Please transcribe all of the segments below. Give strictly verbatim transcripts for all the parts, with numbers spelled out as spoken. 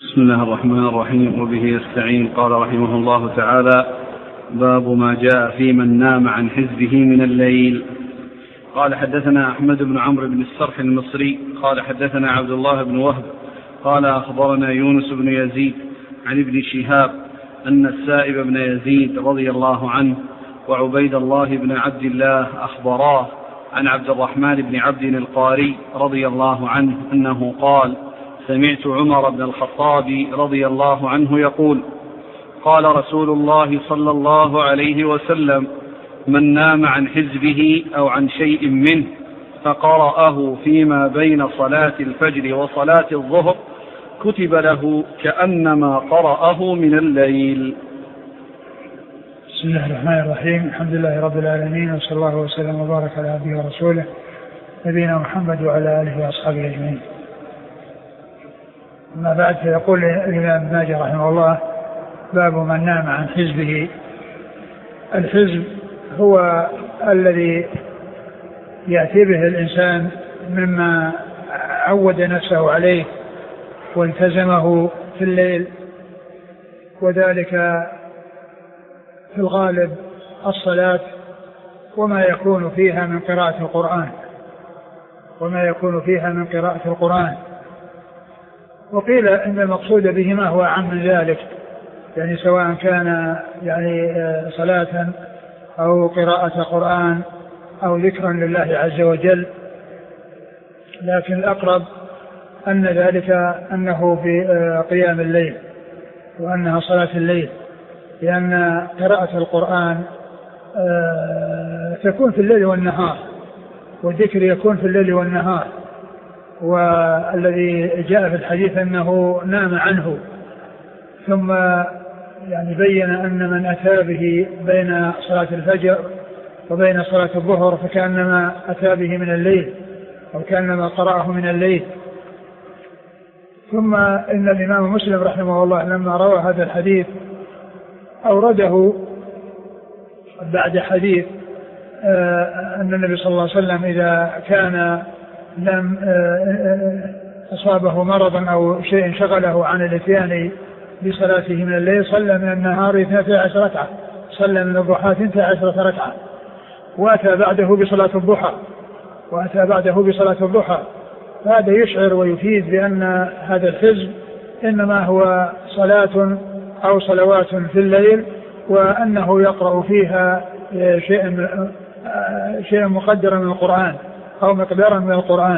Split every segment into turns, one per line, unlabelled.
بسم الله الرحمن الرحيم، وبه يستعين. قال رحمه الله تعالى: باب ما جاء في من نام عن حزبه من الليل. قال: حدثنا أحمد بن عمرو بن السرح المصري قال: حدثنا عبد الله بن وهب قال: أخبرنا يونس بن يزيد عن ابن شهاب أن السائب بن يزيد رضي الله عنه وعبيد الله بن عبد الله أخبراه عن عبد الرحمن بن عبد القاري رضي الله عنه أنه قال: سمعت عمر بن الخطاب رضي الله عنه يقول: قال رسول الله صلى الله عليه وسلم: من نام عن حزبه أو عن شيء منه فقرأه فيما بين صلاة الفجر وصلاة الظهر كتب له كأنما قرأه من الليل.
بسم الله الرحمن الرحيم. الحمد لله رب العالمين، وصلى الله وسلم وبارك على عبده ورسوله نبينا محمد وعلى آله وأصحابه أجمعين. أما بعد، فيقول الإمام ابن ماجه رحمه الله: باب من نام عن حزبه. الحزب هو الذي يأتي به الإنسان مما عود نفسه عليه والتزمه في الليل، وذلك في الغالب الصلاة وما يكون فيها من قراءة القرآن وما يكون فيها من قراءة القرآن وقيل إن المقصود بهما هو عام من ذلك، يعني سواء كان يعني صلاة أو قراءة قرآن أو ذكرا لله عز وجل، لكن الأقرب أن ذلك أنه في قيام الليل وأنها صلاة الليل، لأن قراءة القرآن تكون في الليل والنهار، والذكر يكون في الليل والنهار. والذي جاء في الحديث أنه نام عنه، ثم يعني بين أن من أتى به بين صلاة الفجر وبين صلاة الظهر فكأنما أتى به من الليل أو كأنما قرأه من الليل. ثم إن الإمام مسلم رحمه الله لما روى هذا الحديث أورده بعد حديث أن النبي صلى الله عليه وسلم إذا كان لم أصابه مرضا أو شيء شغله عن الاتيان بصلاته من الليل صلى من النهار اثنتي عشرة ركعة، صلى من الضحى اثنتي عشرة ركعة، وأتى بعده بصلاة الضحى وأتى بعده بصلاة الضحى فهذا يشعر ويفيد بأن هذا الحزب إنما هو صلاة أو صلوات في الليل، وأنه يقرأ فيها شيء شيء مقدرا من القرآن أو مقدارا من القرآن.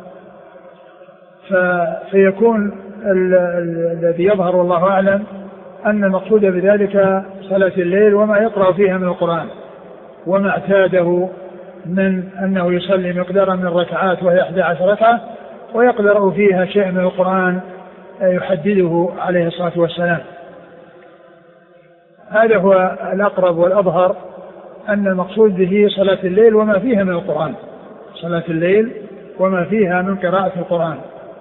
فيكون الذي يظهر والله أعلم أن المقصود بذلك صلاة الليل وما يقرأ فيها من القرآن، وما اعتاده من أنه يصلي مقدارا من الركعات وهي إحدى عشرة ركعة ويقرأ فيها شيء من القرآن يحدده عليه الصلاة والسلام. هذا هو الأقرب والأظهر، أن المقصود به صلاة الليل وما فيها من القرآن، صلاة الليل وما فيها من قراءة القرآن.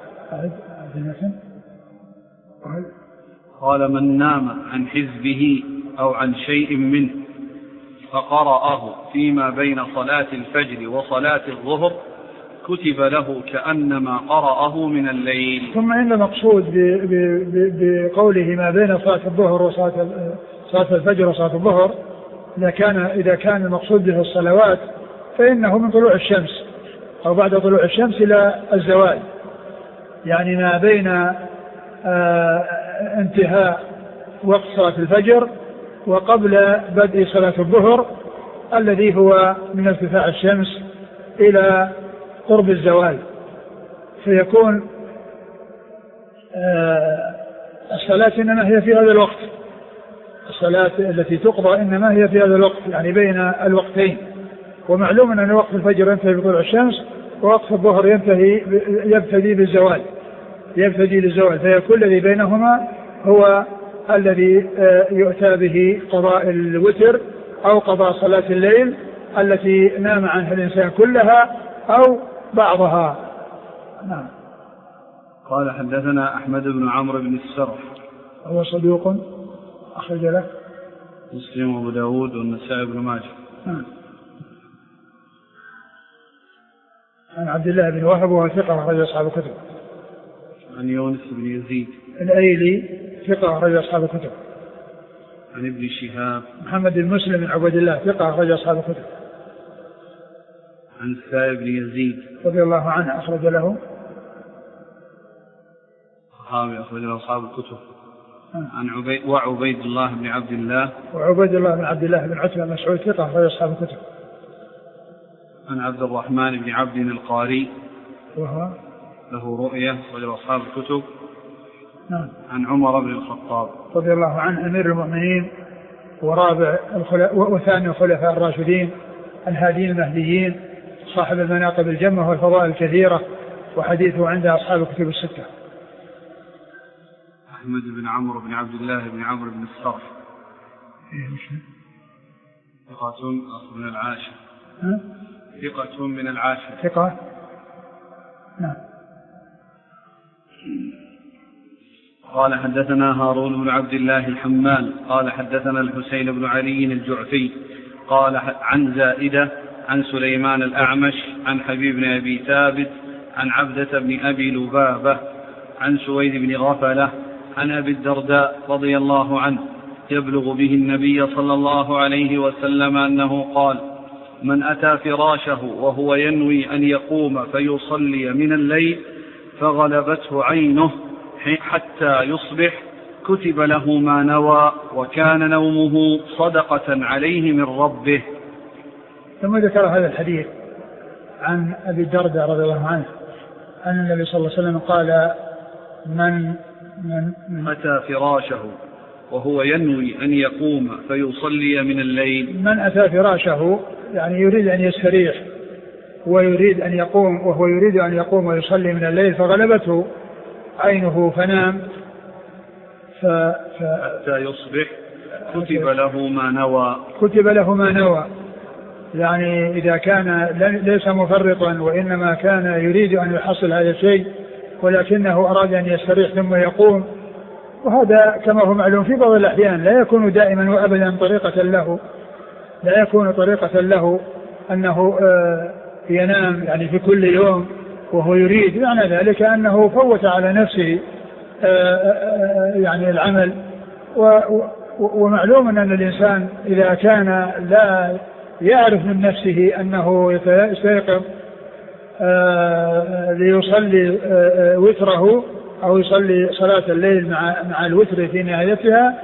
قال: من نام عن حزبه أو عن شيء منه فقرأه فيما بين صلاة الفجر وصلاة الظهر كتب له كأنما قرأه من الليل.
ثم إن المقصود بقوله ما بين صلاة الظهر وصلاة صلاة الفجر وصلاة الظهر إذا كان إذا كان المقصود به الصلوات فإنه من طلوع الشمس أو بعد طلوع الشمس إلى الزوال، يعني ما بين آه انتهاء وقت صلاة الفجر وقبل بدء صلاة الظهر الذي هو من ارتفاع الشمس إلى قرب الزوال. فيكون آه الصلاة إنما هي في هذا الوقت، الصلاة التي تقضى إنما هي في هذا الوقت، يعني بين الوقتين. ومعلوم أن وقت الفجر ينتهي بطلوع الشمس ووقت الظهر ينتهي يبتدي بالزوال يبتدي بالزوال فيكون الذي بينهما هو الذي يؤتى به قضاء الوتر أو قضاء صلاة الليل التي نام عنها الإنسان كلها أو بعضها. نعم.
قال: حدثنا أحمد بن عمرو بن السرح
هو صدوق أخرج له
مسلم وأبو داود والنسائي بن ماجه.
نعم. عن عبد الله بن وهب وهو ثقة أخرج أصحاب الكتب.
عن يونس بن يزيد
الأيلي ثقة أخرج أصحاب الكتب.
عن ابن شهاب
محمد بن مسلم بن عبد الله ثقة أخرج أصحاب الكتب.
عن السائب بن يزيد
رضي الله عنه أخرج له
صحابي أخرج له أصحاب الكتب. عن عبيد وعبيد الله بن عبد الله
وعبيد الله بن عبد الله بن عتبة مسعود ثقة أخرج أصحاب الكتب.
عن عبد الرحمن بن عبد القاري
وهو
له رؤية أخرج أصحاب الكتب.
نعم.
عن عمر بن الخطاب
رضي الله عنه أمير المؤمنين ورابع الخلفاء وثاني الخلفاء الراشدين الهادين المهديين صاحب المناقب الجمة والفضائل الكثيرة وحديثه عند أصحاب الكتب الستة.
أحمد بن عمرو بن عبد الله بن عمرو بن الصرح ثقة من العاشر ثقة من العاشر
ثقة. نعم.
قال حدثنا هارون بن عبد الله الحمال قال حدثنا الحسين بن علي الجعفي قال عن زائدة عن سليمان الأعمش عن حبيب بن أبي ثابت عن عبدة بن أبي لبابة عن سويد بن غفلة عن أبي الدرداء رضي الله عنه يبلغ به النبي صلى الله عليه وسلم أنه قال: من أتى فراشه وهو ينوي أن يقوم فيصلي من الليل فغلبته عينه حتى يصبح كتب له ما نوى وكان نومه صدقة عليه من ربه.
ثم ذكر هذا الحديث عن أبي الدرداء رضي الله عنه أن النبي صلى الله عليه وسلم قال: من من,
من أتى فراشه وهو ينوي أن يقوم فيصلي من الليل.
من أتى فراشه يعني يريد أن يستريح ويريد أن يقوم وهو يريد أن يقوم ويصلي من الليل فغلبته عينه فنام ف... ف...
حتى يصبح كتب له ما نوى
كتب له ما نوى يعني إذا كان ليس مفرطا وإنما كان يريد أن يحصل هذا الشيء ولكنه أراد أن يستريح ثم يقوم، وهذا كما هو معلوم في بعض الأحيان لا يكون دائما وأبدا طريقة له لا يكون طريقة له أنه ينام يعني في كل يوم وهو يريد، معنى ذلك أنه فوت على نفسه يعني العمل. ومعلوم أن الإنسان إذا كان لا يعرف من نفسه أنه يستيقظ ليصلي وتره أو يصلي صلاة الليل مع مع الوتر في نهايتها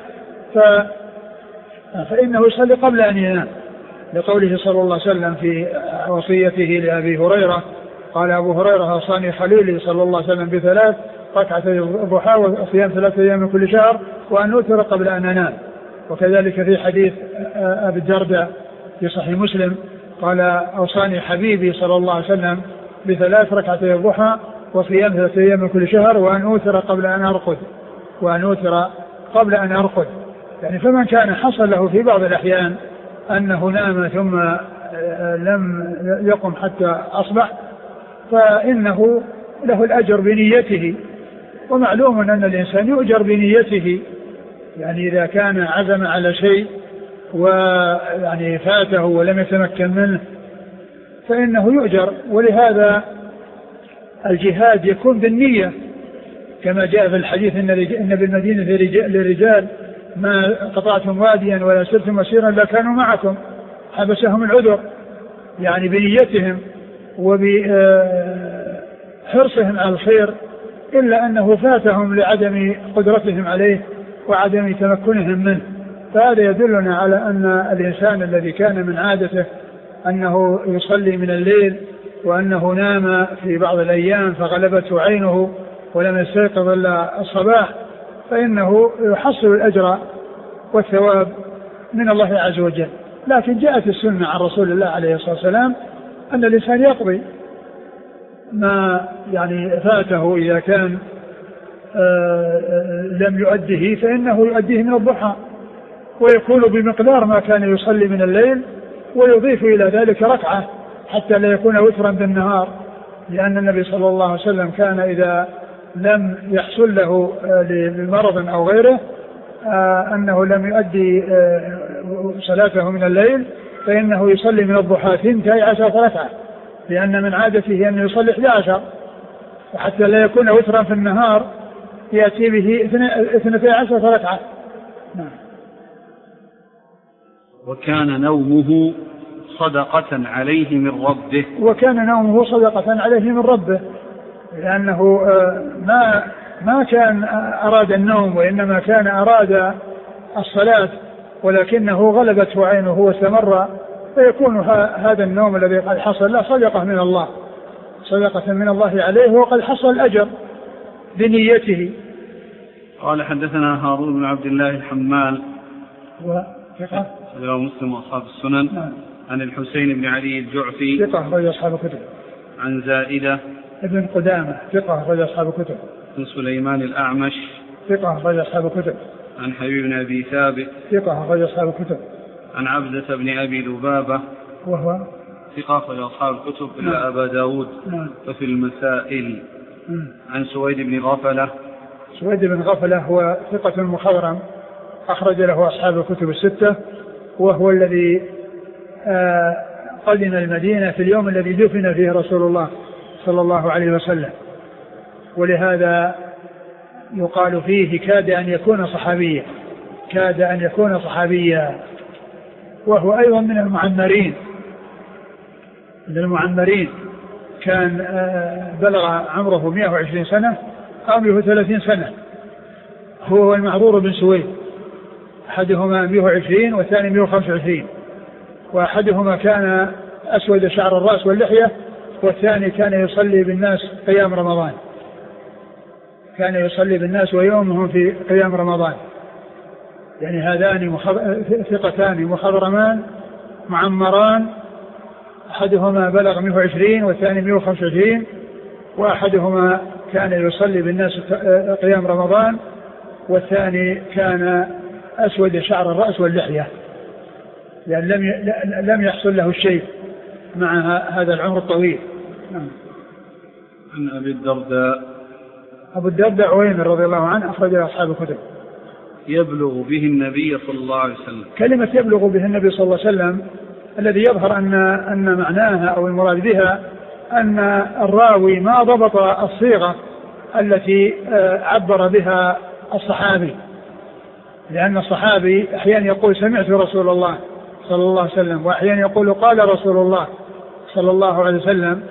فإنه يصلي قبل أن ينام، لقوله صلى الله عليه وسلم في وصيته لأبي هريرة قال أبو هريرة: أوصاني خليلي صلى الله عليه وسلم بثلاث: ركعتي الضحى وصيام ثلاثة أيام من كل شهر وأن أوتر قبل أن أنام. وكذلك في حديث أبي الدرداء في صحيح مسلم قال: أوصاني حبيبي صلى الله عليه وسلم بثلاث: ركعتي الضحى وصيام ثلاثة أيام من كل شهر وأن أوتر قبل أن أرقد وأن أوتر قبل أن أرقد. يعني فمن كان حصل له في بعض الأحيان أنه نام ثم لم يقم حتى أصبح فإنه له الأجر بنيته، ومعلوم أن الإنسان يؤجر بنيته، يعني إذا كان عزم على شيء ويعني فاته ولم يتمكن منه فإنه يؤجر. ولهذا الجهاد يكون بالنية كما جاء في الحديث: إن بالمدينة لرجال ما قطعتم واديا ولا سرتم مسيرا لا كانوا معكم حبسهم العذر، يعني بنيتهم وبحرصهم على الخير، إلا أنه فاتهم لعدم قدرتهم عليه وعدم تمكنهم منه. فهذا يدلنا على أن الإنسان الذي كان من عادته أنه يصلي من الليل وأنه نام في بعض الأيام فغلبته عينه ولم يستيقظ إلا الصباح فإنه يحصل الأجر والثواب من الله عز وجل. لكن جاءت السنة عن رسول الله عليه الصلاة والسلام أن الإنسان يقضي ما يعني فاته إذا كان لم يؤديه فإنه يؤديه من الضحى، ويكون بمقدار ما كان يصلي من الليل، ويضيف إلى ذلك ركعة حتى لا يكون وترا بالنهار، لأن النبي صلى الله عليه وسلم كان إذا لم يحصل له لمرض أو غيره أنه لم يؤدي صلاته من الليل فإنه يصلي من الضحى ثنتي عشرة ركعة، لأن من عادته أن يصلي إحدى عشر، وحتى لا يكون وترا في النهار يأتي به اثنتي عشرة ركعة. نعم.
وكان نومه صدقة عليه من ربه.
وكان نومه صدقة عليه من ربه، لأنه ما ما كان أراد النوم، وإنما كان أراد الصلاة، ولكنه غلبته عينه واستمر، فيكون هذا النوم الذي قد حصل له صدقة من الله، صدقة من الله عليه، وقد حصل الأجر بنيته.
قال حدثنا هارون بن عبد الله الحمال
وثقة
رواه مسلم وأصحاب السنن.
نعم.
عن الحسين بن علي الجعفي
ثقة أخرج أصحاب الكتب.
عن زائدة
ابن قدامة ثقة أخرج أصحاب الكتب.
عن سليمان الأعمش
ثقة أخرج أصحاب الكتب.
عن حبيب بن أبي ثابت
ثقة أخرج أصحاب الكتب.
عن عبدة بن أبي لبابة
وهو
ثقة أخرج أصحاب الكتب إلا أبا داود.
نعم.
ففي المسائل.
نعم.
عن سويد بن غفلة
سويد بن غفلة هو ثقة مخضرم أخرج له أصحاب الكتب الستة، وهو الذي آه قدم المدينة في اليوم الذي دفن فيه رسول الله صلى الله عليه وسلم، ولهذا يقال فيه كاد أن يكون صحابيا، كاد أن يكون صحابيا. وهو أيضا من المعمرين، من المعمرين كان آه بلغ عمره مئة وعشرين سنة أو مئة وثلاثين سنة، هو المعرور بن سويد، أحدهما مئة وعشرين والثاني مئة وخمسة وعشرين، وأحدهما كان أسود شعر الرأس واللحية، والثاني كان يصلي بالناس قيام رمضان، كان يصلي بالناس ويومهم في قيام رمضان. يعني هذان ثقتان مخضرمان معمران، أحدهما بلغ مئة وعشرين والثاني مئة وخمسة وعشرين، وأحدهما كان يصلي بالناس قيام رمضان، والثاني كان أسود شعر الرأس واللحية، لأن لم لم يحصل له الشيء مع هذا العمر الطويل. نعم.
عن أبي الدرداء
أبو الدرداء عويمر رضي الله عنه أخرج أصحاب الكتب.
يبلغ به النبي صلى الله عليه وسلم.
كلمة يبلغ به النبي صلى الله عليه وسلم الذي يظهر أن أن معناها أو المراد بها أن الراوي ما ضبط الصيغة التي عبر بها الصحابي، لأن الصحابي أحيانا يقول سمعت رسول الله صلى الله عليه وسلم، وأحيانا يقول قال رسول الله صلى الله عليه وسلم.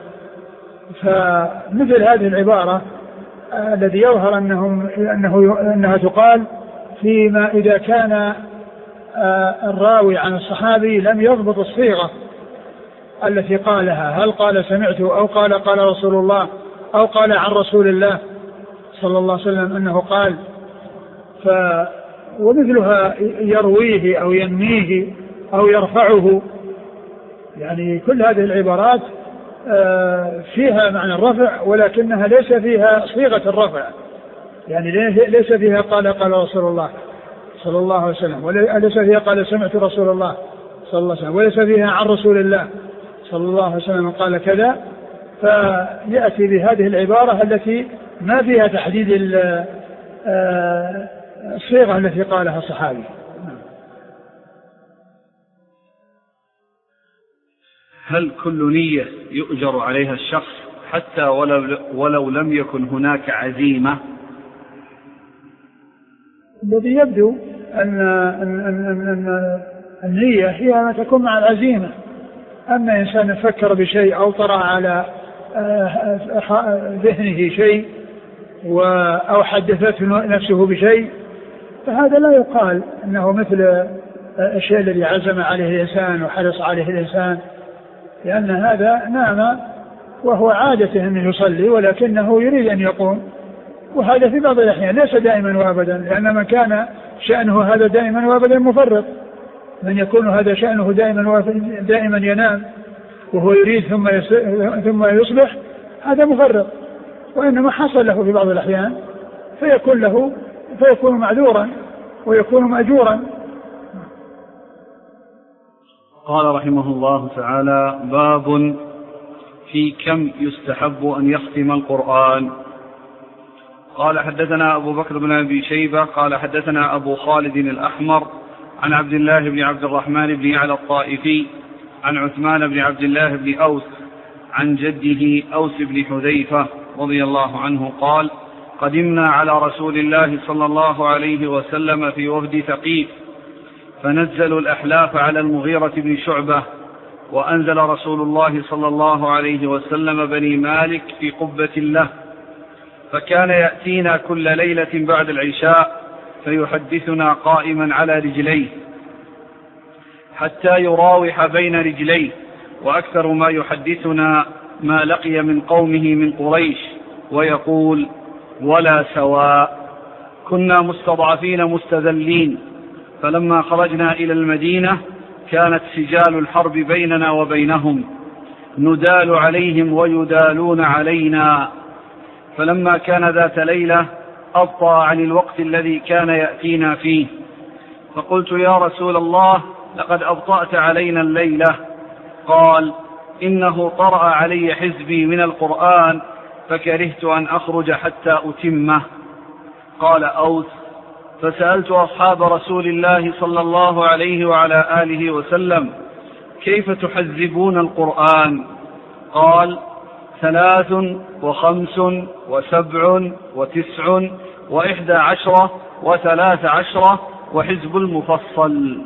فمثل هذه العبارة الذي يظهر أنهم أنه أنها تقال فيما إذا كان الراوي عن الصحابي لم يضبط الصيغة التي قالها، هل قال سمعت أو قال قال رسول الله أو قال عن رسول الله صلى الله عليه وسلم أنه قال. ف ومثلها يرويه أو ينميه أو يرفعه، يعني كل هذه العبارات فيها معنى الرفع ولكنها ليس فيها صيغة الرفع، يعني ليس فيها قال قال رسول الله صلى الله عليه وسلم، وليس فيها قال سمعت رسول الله صلى الله عليه وسلم، وليس فيها عن رسول الله صلى الله عليه وسلم قال كذا. فيأتي بهذه العبارة التي ما فيها تحديد الصيغة التي قالها الصحابي.
هل كل نية يؤجر عليها الشخص حتى ولو, ولو لم يكن هناك عزيمة؟
الذي يبدو أن, أن, أن, أن النية هي ما تكون مع العزيمة. أما إنسان فكر بشيء أو طرأ على ذهنه شيء أو حدثته نفسه بشيء، فهذا لا يقال أنه مثل الشيء الذي عزم عليه الإنسان وحرص عليه الإنسان، لأن هذا نام وهو عادته أن يصلي ولكنه يريد أن يقوم، وهذا في بعض الأحيان ليس دائما وابدا، لأن من كان شأنه هذا دائما وابدا مفرط. من يكون هذا شأنه دائما دائما ينام وهو يريد ثم ثم يصبح، هذا مفرط. وإنما حصل له في بعض الأحيان فيكون له فيكون معذورا ويكون مأجورا.
قال رحمه الله تعالى: باب في كم يستحب أن يختم القرآن. قال حدثنا أبو بكر بن أبي شيبة قال حدثنا أبو خالد الأحمر عن عبد الله بن عبد الرحمن بن على الطائفي عن عثمان بن عبد الله بن أوس عن جده أوس بن حذيفة رضي الله عنه قال: قدمنا على رسول الله صلى الله عليه وسلم في وفد ثقيف، فنزلوا الأحلاف على المغيرة بن شعبة، وأنزل رسول الله صلى الله عليه وسلم بني مالك في قبة له، فكان يأتينا كل ليلة بعد العشاء فيحدثنا قائما على رجليه حتى يراوح بين رجليه، وأكثر ما يحدثنا ما لقي من قومه من قريش، ويقول: ولا سواء، كنا مستضعفين مستذلين، فلما خرجنا إلى المدينة كانت سجال الحرب بيننا وبينهم، ندال عليهم ويدالون علينا، فلما كان ذات ليلة أبطأ عن الوقت الذي كان يأتينا فيه، فقلت: يا رسول الله، لقد أبطأت علينا الليلة. قال: إنه طرأ علي حزبي من القرآن فكرهت أن أخرج حتى أتمه. قال أوس: فسألت أصحاب رسول الله صلى الله عليه وعلى آله وسلم: كيف تحزبون القرآن؟ قال: ثلاث وخمس وسبع وتسع وإحدى عشرة وثلاث عشرة وحزب المفصل.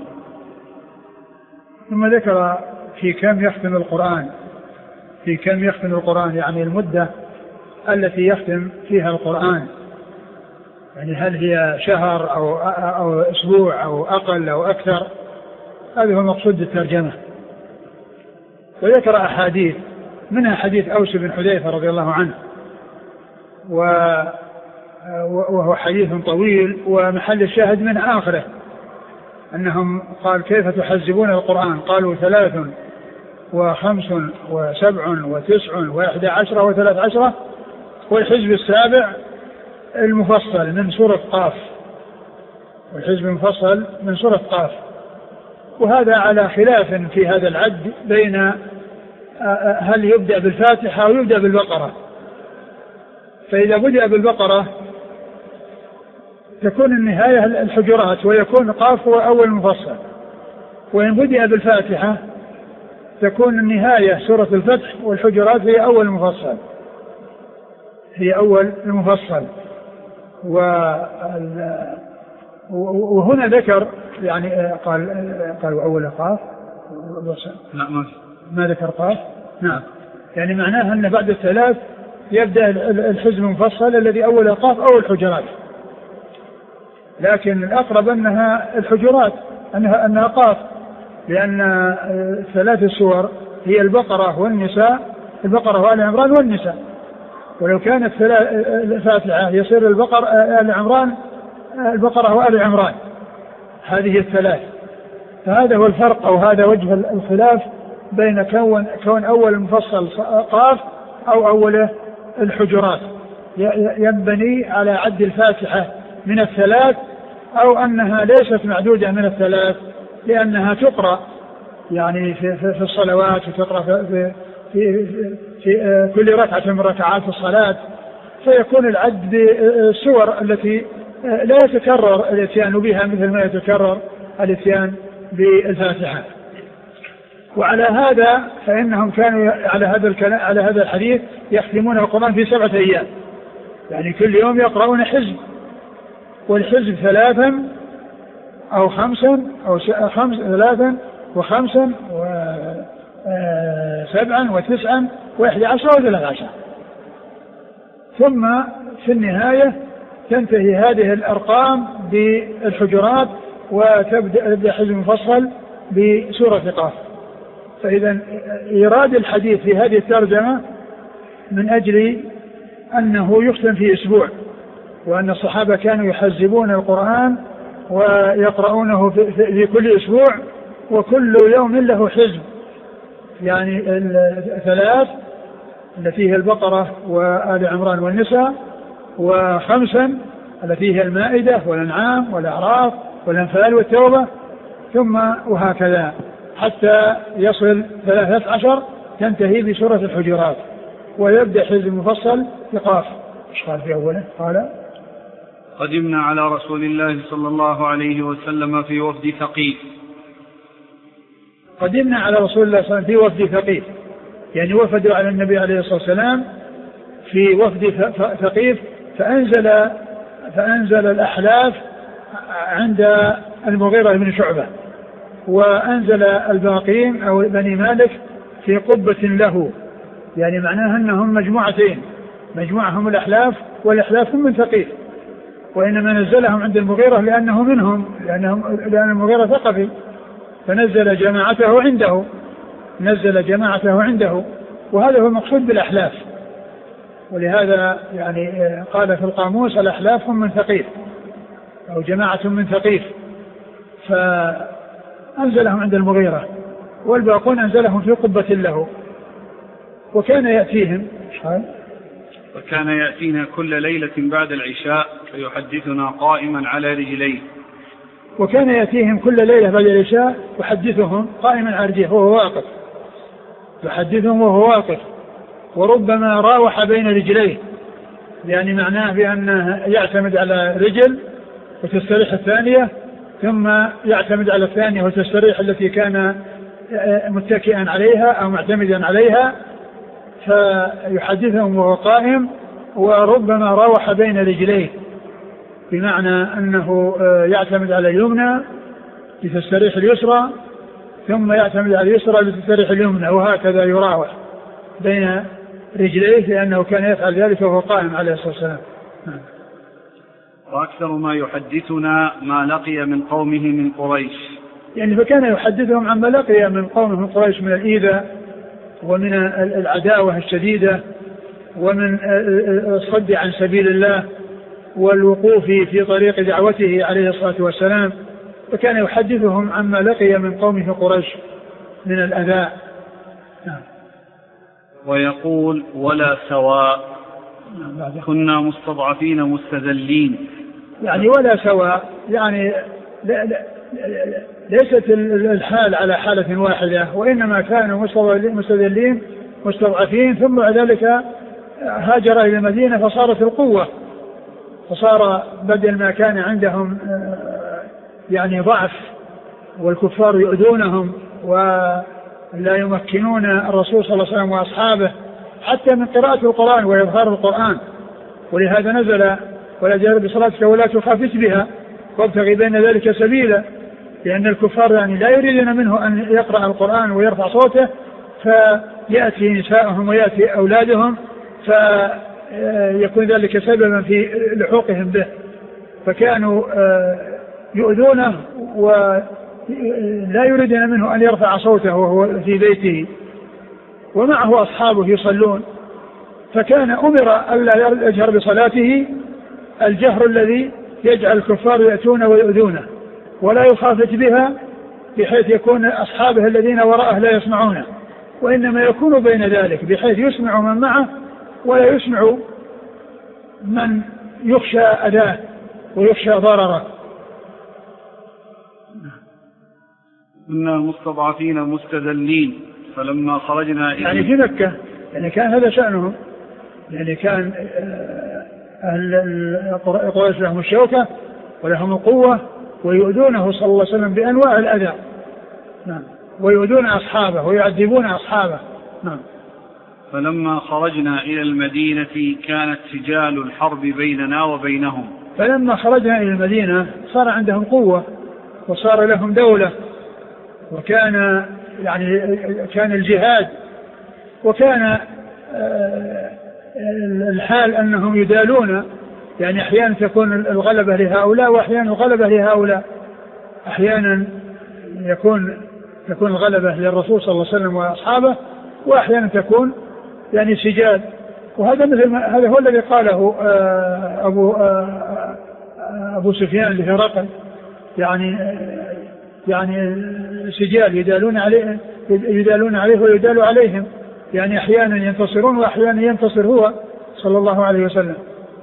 ثم ذكر في كم يختم القرآن في كم يختم القرآن يعني المدة التي يختم فيها القرآن، يعني هل هي شهر أو, أو أسبوع أو أقل أو أكثر. هذا هو مقصود الترجمة. وذكر أحاديث، منها حديث أوس بن حذيفة رضي الله عنه، وهو حديث طويل، ومحل الشاهد من آخره أنهم قال: كيف تحزبون القرآن؟ قالوا: ثلاث وخمس وسبع وتسع وإحدى عشرة وثلاث عشرة والحزب السابع المفصل من سورة قاف، والحزب المفصل من سورة قاف. وهذا على خلاف في هذا العد بين هل يبدأ بالفاتحة أو يبدأ بالبقرة. فإذا بدأ بالبقرة تكون النهاية الحجرات، ويكون قاف هو أول مفصل، وإن بدأ بالفاتحة تكون النهاية سورة الفتح، والحجرات هي أول مفصل هي أول المفصل. وهنا ذكر يعني قال قال أول قاف،
لا ما
ما ذكر قاف. نعم، يعني معناها أن بعد الثلاث يبدأ الحزب المفصل الذي أول قاف أو الحجرات، لكن الأقرب أنها الحجرات، أنها أنها قاف، لأن ثلاث السور هي البقرة والنساء، البقرة وآل عمران والنساء. ولو كانت الفاتحة يصير البقرة آل عمران البقرة وآل عمران، هذه الثلاث. فهذا هو الفرق، أو هذا وجه الخلاف بين كون, كون أول المفصل قاف أو أوله الحجرات، ينبني على عد الفاتحة من الثلاث، أو أنها ليست معدودة من الثلاث، لأنها تقرأ يعني في, في, في الصلوات، وتقرأ في, في, في, في كل ركعة من ركعات الصلاة، فيكون العد بالسور التي لا يتكرر الاتيان بها مثل ما يتكرر الاتيان بالفاتحة. وعلى هذا فإنهم كانوا على هذا الكلام على هذا الحديث يختمون القرآن في سبعة أيام، يعني كل يوم يقرؤون حزب، والحزب ثلاثا أو خمسا أو خمس ثلاثا وخمسا وسبعا وتسعا وإحدى عشر وثلاث عشر. ثم في النهاية تنتهي هذه الأرقام بالحجرات، وتبدأ حزب مفصل بسورة قاف. فإذا إيراد الحديث في هذه الترجمة من أجل أنه يختم في أسبوع، وأن الصحابة كانوا يحزبون القرآن ويقرؤونه في كل أسبوع، وكل يوم له حزب، يعني الثلاث التي هي البقرة وآل عمران والنساء، وخمسا التي هي المائدة والأنعام والأعراف والأنفال والتوبة، ثم وهكذا حتى يصل ثلاثة عشر تنتهي بسورة الحجرات، ويبدأ حزب المفصل بقاف. ايش قال في أوله؟ قال:
قدمنا على رسول الله صلى الله عليه وسلم في وفد ثقيف.
قدمنا على رسول الله صلى الله عليه وسلم في وفد ثقيف، يعني وفدوا على النبي عليه الصلاة والسلام في وفد ثقيف، فأنزل فأنزل الأحلاف عند المغيرة بن شعبة، وأنزل الباقين أو بني مالك في قبة له، يعني معناها أنهم مجموعتين، مجموعهم الأحلاف والأحلاف هم من ثقيف، وإنما نزلهم عند المغيرة لأنه منهم، لأنهم لأن المغيرة ثقفي، فنزل جماعته عنده، نزل جماعته عنده، وهذا هو المقصود بالأحلاف. ولهذا يعني قال في القاموس الأحلاف هم من ثقيف أو جماعة من ثقيف، فأنزلهم عند المغيرة، والباقون أنزلهم في قبة له. وكان يأتيهم
وكان يأتينا كل ليلة بعد العشاء فيحدثنا قائما على رجليه
وكان يأتيهم كل ليلة بعد العشاء يحدثهم قائما على رجليه وهو واقف، يحدثهم وهو واقف، وربما راوح بين رجليه، يعني معناه بأنه يعتمد على رجل وتستريح الثانية، ثم يعتمد على الثانية وتستريح التي كان متكئا عليها أو معتمدا عليها، فيحدثهم وهو قائم، وربما راوح بين رجليه، بمعنى أنه يعتمد على اليمنى لتستريح اليسرى، ثم يعتمد على اليسرى لتستريح اليمنى، وهكذا يراوح بين رجليه، لأنه كان يفعل ذلك وهو قائم عليه الصلاة والسلام.
وأكثر ما يحدثنا ما لقي من قومه من قريش،
يعني فكان يحدثهم عما لقي من قومه من قريش من الإيذاء ومن العداوة الشديدة ومن الصد عن سبيل الله والوقوف في طريق دعوته عليه الصلاة والسلام، فكان يحدثهم عما لقي من قومه في قريش من الأذى.
ويقول ولا سواء كنا مستضعفين مستذلين،
يعني ولا سواء، يعني لا لا ليست الحال على حالة واحدة، وإنما كانوا مستذلين مستضعفين، ثم بعد ذلك هاجر إلى المدينة فصارت القوة، فصار بدل ما كان عندهم يعني ضعف والكفار يؤذونهم ولا يمكنون الرسول صلى الله عليه وسلم وأصحابه حتى من قراءة القرآن وإظهار القرآن، ولهذا نزل ولا جهر بصلاتك ولا تخافت بها وابتغي بين ذلك سبيلا، لأن الكفار يعني لا يريدون منه أن يقرأ القرآن ويرفع صوته، فيأتي نساءهم ويأتي أولادهم فيكون ذلك سببا في لحوقهم به، فكانوا يؤذونه ولا يريدون منه أن يرفع صوته وهو في بيته ومعه أصحابه يصلون، فكان أمر ألا يجهر بصلاته الجهر الذي يجعل الكفار يأتون ويؤذونه، ولا يخافت بها بحيث يكون أصحابه الذين وراءه لا يسمعونه، وإنما يكون بين ذلك بحيث يسمع من معه ولا يسمع من يخشى أذاه ويخشى ضرره.
كنا مستضعفين مستذلين فلما خرجنا إليه،
يعني في مكة يعني كان هذا شأنهم، يعني كان أهل قريش لهم الشوكة ولهم القوة ويؤذونه صلى الله عليه وسلم بأنواع الأذى، نعم، ويؤذون أصحابه ويعذبون أصحابه، نعم.
فلما خرجنا إلى المدينة كانت سجال الحرب بيننا وبينهم،
فلما خرجنا إلى المدينة صار عندهم قوة وصار لهم دولة، وكان يعني كان الجهاد، وكان الحال أنهم يدالون، يعني أحيانا تكون الغلبة لهؤلاء وأحيانا الغلبة لهؤلاء، أحيانا يكون تكون الغلبة للرسول صلى الله عليه وسلم وأصحابه، وأحيانا تكون يعني سجال. وهذا مثل ما هذا هو الذي قاله أبو أبو سفيان لهرقل، يعني يعني سجال يدالون عليه يدالون عليه ويدال عليهم، يعني أحيانا ينتصرون وأحيانا ينتصر هو صلى الله عليه وسلم.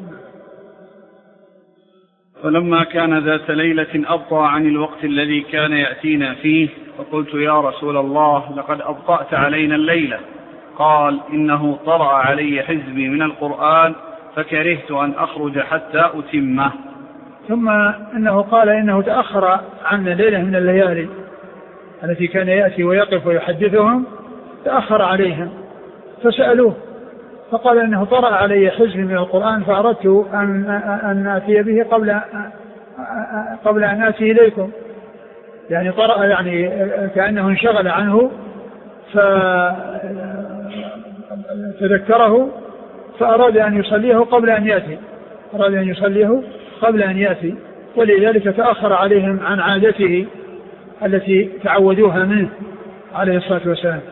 فلما كان ذات ليلة أبطأ عن الوقت الذي كان يأتينا فيه فقلت يا رسول الله لقد أبطأت علينا الليلة، قال إنه طرأ علي حزبي من القرآن فكرهت أن أخرج حتى أتمه.
ثم إنه قال إنه تأخر عنا ليلة من الليالي التي كان يأتي ويقف ويحدثهم، تأخر عليهم فسألوه فقال إنه طرأ علي حزب من القرآن فأردت أن, أن آتي به قبل, قبل أن آتي إليكم. يعني طرأ يعني كأنه انشغل عنه فتذكره فأراد أن يصليه قبل أن يأتي أراد أن يصليه قبل أن يأتي ولذلك تأخر عليهم عن عادته التي تعودوها منه عليه الصلاة والسلام.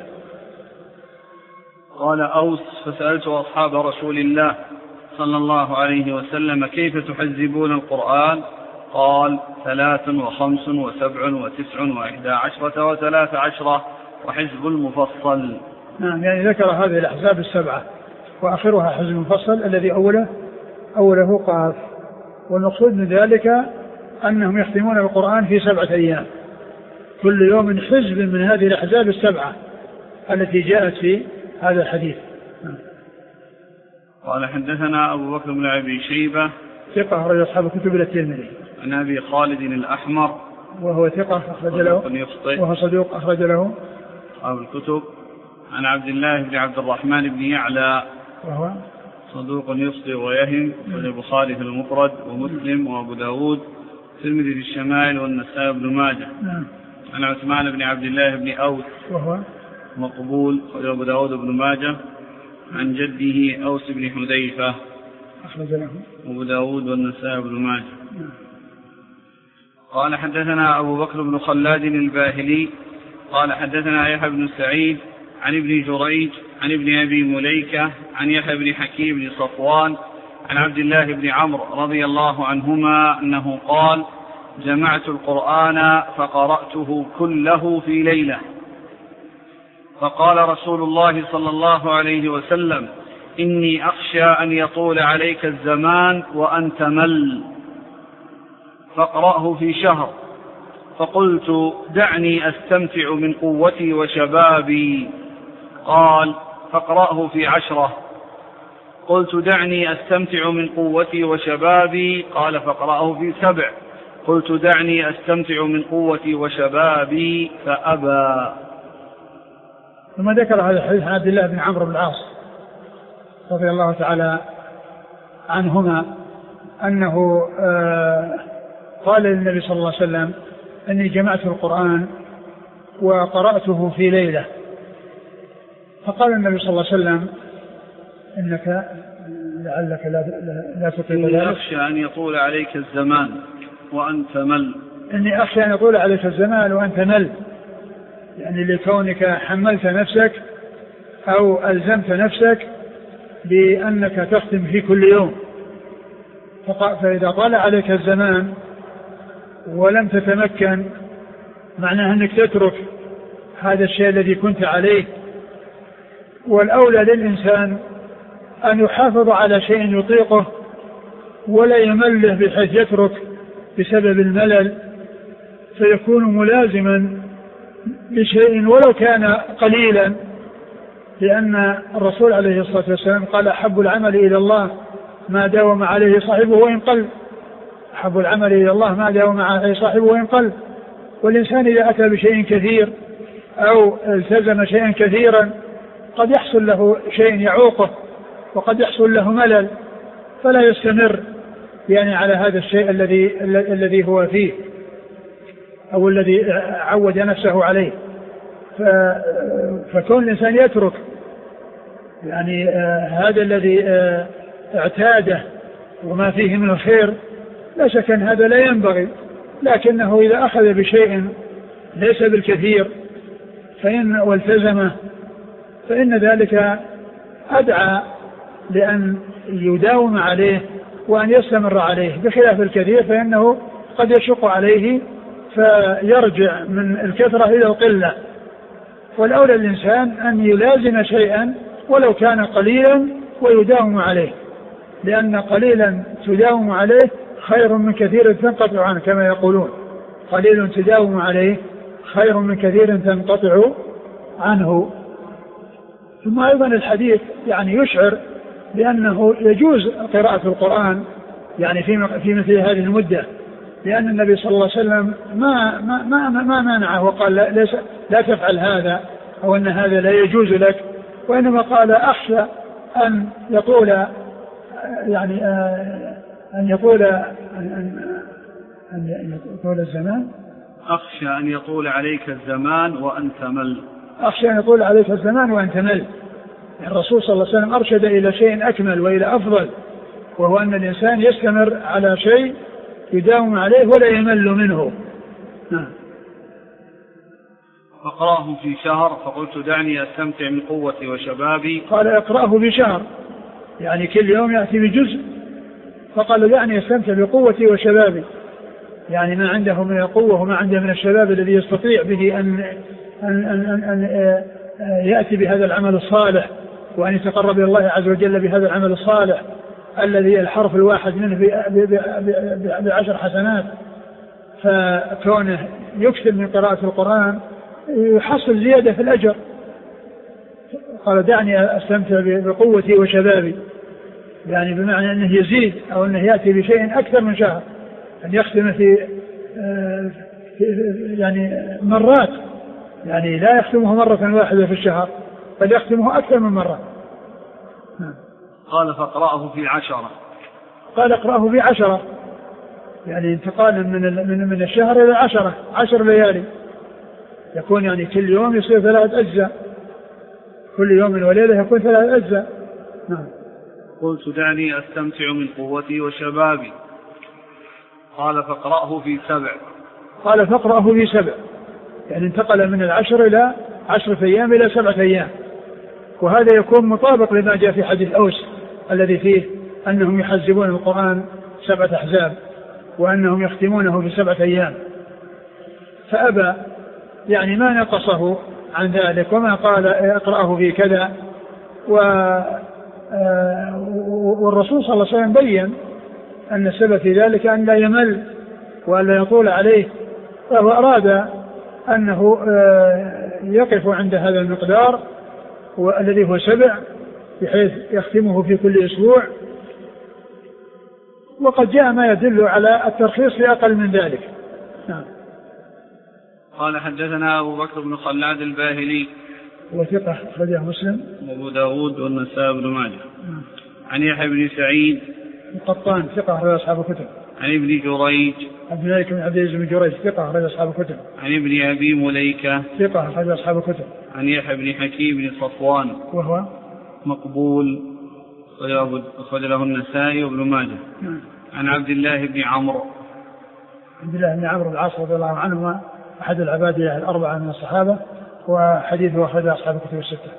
قال أوس فسألت أصحاب رسول الله صلى الله عليه وسلم كيف تحزبون القرآن؟ قال ثلاث وخمس وسبع وتسع وإحدى عشرة وثلاث عشرة وحزب المفصل.
نعم يعني ذكر هذه الأحزاب السبعة وآخرها حزب المفصل الذي أوله أوله قاف. والمقصود من ذلك أنهم يختمون القرآن في سبعة أيام كل يوم حزب من هذه الأحزاب السبعة التي جاءت في هذا الحديث.
قال حدثنا أبو بكر بن أبي شيبة
ثقة أخرج أصحاب الكتب إلى الترمذي.
عن أبي خالد الأحمر
وهو ثقة أخرج له وهو صدوق أخرج له
أصحاب الكتب. عن عبد الله بن عبد الرحمن بن يعلى
وهو
صدوق يخطئ ويهم والبخاري في المفرد ومسلم وأبو داود الترمذي في الشمائل والنسائي بن ماجه. عن عثمان بن عبد الله بن أوس
وهو
مقبول وأبو داود بن ماجه. عن جده أوس بن حذيفة
أخرج له
أبو داود والنسائي بن ماجه. قال حدثنا أبو بكر بن خلاد الباهلي قال حدثنا يحيى بن سعيد عن ابن جريج عن ابن أبي مليكة عن يحيى بن حكيم بن صفوان عن عبد الله بن عمرو رضي الله عنهما أنه قال جمعت القرآن فقرأته كله في ليلة فقال رسول الله صلى الله عليه وسلم إني أخشى أن يطول عليك الزمان وأن تمل فاقرأه في شهر فقلت دعني أستمتع من قوتي وشبابي قال فاقرأه في عشرة قلت دعني أستمتع من قوتي وشبابي قال فاقرأه في سبع قلت دعني أستمتع من قوتي وشبابي فأبى.
ثم ذكر هذا الحديث عن عبد الله بن عمرو بن العاص رضي الله تعالى عنهما أنه قال للنبي صلى الله عليه وسلم أني جمعت القرآن وقرأته في ليلة فقال النبي صلى الله عليه وسلم إنك لعلك لا, لا تطيق ذلك
إني أخشى أن يطول عليك الزمان وأنت مل
إني أخشى أن يطول عليك الزمان وأنت مل يعني لكونك حملت نفسك أو ألزمت نفسك بأنك تختم في كل يوم فإذا طال عليك الزمان ولم تتمكن معناه أنك تترك هذا الشيء الذي كنت عليه. والأولى للإنسان أن يحافظ على شيء يطيقه ولا يمله بحيث يترك بسبب الملل فيكون ملازما بشيء ولو كان قليلا لأن الرسول عليه الصلاة والسلام قال أحب العمل إلى الله ما داوم عليه صاحبه وإن قل أحب العمل إلى الله ما داوم عليه صاحبه وإن قل. والإنسان إذا أتى بشيء كثير أو التزم شيئا كثيرا قد يحصل له شيء يعوقه وقد يحصل له ملل فلا يستمر يعني على هذا الشيء الذي الذي هو فيه أو الذي عود نفسه عليه. فكون الإنسان يترك يعني آه هذا الذي آه اعتاده وما فيه من الخير لا شك أن هذا لا ينبغي لكنه إذا أخذ بشيء ليس بالكثير فإن والتزمه فإن ذلك أدعى لأن يداوم عليه وأن يستمر عليه بخلاف الكثير فإنه قد يشق عليه فيرجع من الكثرة إلى القلة. والأولى الإنسان أن يلازم شيئا ولو كان قليلا ويداوم عليه لأن قليلا تداوم عليه خير من كثير تنقطع عنه كما يقولون قليل تداوم عليه خير من كثير تنقطع عنه. ثم أيضا الحديث يعني يشعر بأنه يجوز قراءة القرآن يعني في في مثل هذه المدة لأن النبي صلى الله عليه وسلم ما ما ما, ما منعه وقال لا, ليس لا تفعل هذا أو أن هذا لا يجوز لك وإنما قال أخشى أن يطول يعني أن يطول أن أن يطول الزمان.
أخشى أن يطول عليك الزمان وأن تمل.
أخشى أن يطول عليك الزمان وأن تمل. الرسول صلى الله عليه وسلم أرشد إلى شيء أكمل وإلى أفضل، وهو أن الإنسان يستمر على شيء يداوم عليه ولا يمل منه. نعم.
فاقرأه في شهر فقلت دعني أستمتع من قوتي وشبابي.
قال اقرأه في شهر يعني كل يوم يأتي بجزء، فقال دعني أستمتع بقوتي وشبابي، يعني ما عنده من القوة وما عنده من الشباب الذي يستطيع به أن, أن, أن, أن يأتي بهذا العمل الصالح وأن يتقرب إلى الله عز وجل بهذا العمل الصالح الذي الحرف الواحد منه بعشر حسنات. فكونه يكثر من قراءة القرآن يحصل زيادة في الأجر. قال دعني أستمتع بقوتي وشبابي، يعني بمعنى أنه يزيد أو أنه يأتي بشيء أكثر من شهر، أن يختم في يعني مرات، يعني لا يختمه مرة واحدة في الشهر بل يختمه أكثر من مرة.
قال فاقرأه في عشرة.
قال اقرأه في عشرة، يعني انتقالا من من من الشهر إلى عشرة، عشر ليالي، يكون يعني كل يوم يصير ثلاث أجزاء، كل يوم وليلة يكون ثلاث أجزاء. نعم.
قلت دعني أستمتع من قوتي وشبابي. قال فاقرأه في سبع.
قال فاقرأه في سبع، يعني انتقل من العشر إلى عشرة أيام إلى سبعة أيام، وهذا يكون مطابق لما جاء في حديث أوس الذي فيه أنهم يحزبون القرآن سبعة أحزاب وأنهم يختمونه في سبعة أيام، فأبى، يعني ما نقصه عن ذلك وما قال اقرأه في كذا. والرسول صلى الله عليه وسلم بين أن السبب في ذلك أن لا يمل وأن لا يطول عليه، فهو أراد أنه يقف عند هذا المقدار والذي هو سبع بحيث يختمه في كل أسبوع، وقد جاء ما يدل على الترخيص في أقل من ذلك. نعم.
قال حدثنا أبو بكر بن خلاد الباهلي
وثقة أخرجه مسلم
وأبو داود والنسائي بن ماجه. عن يحيى بن سعيد
القطان ثقة أخرج أصحاب الكتب.
عن ابن جريج
عبد الملك بن عبد العزيز بن جريج ثقة أخرج أصحاب الكتب.
عن ابن أبي مليكة
ثقة أخرج أصحاب الكتب.
عن يحيى بن حكيم بن صفوان
وهو
مقبول أخرج له النسائي وابن ماجه. عن عبد الله بن عمرو
عبد الله بن عمرو العاص رضي الله عنهما أحد العبادية الأربعة من الصحابة، وحديثه أخرج أصحاب الكتب الستة.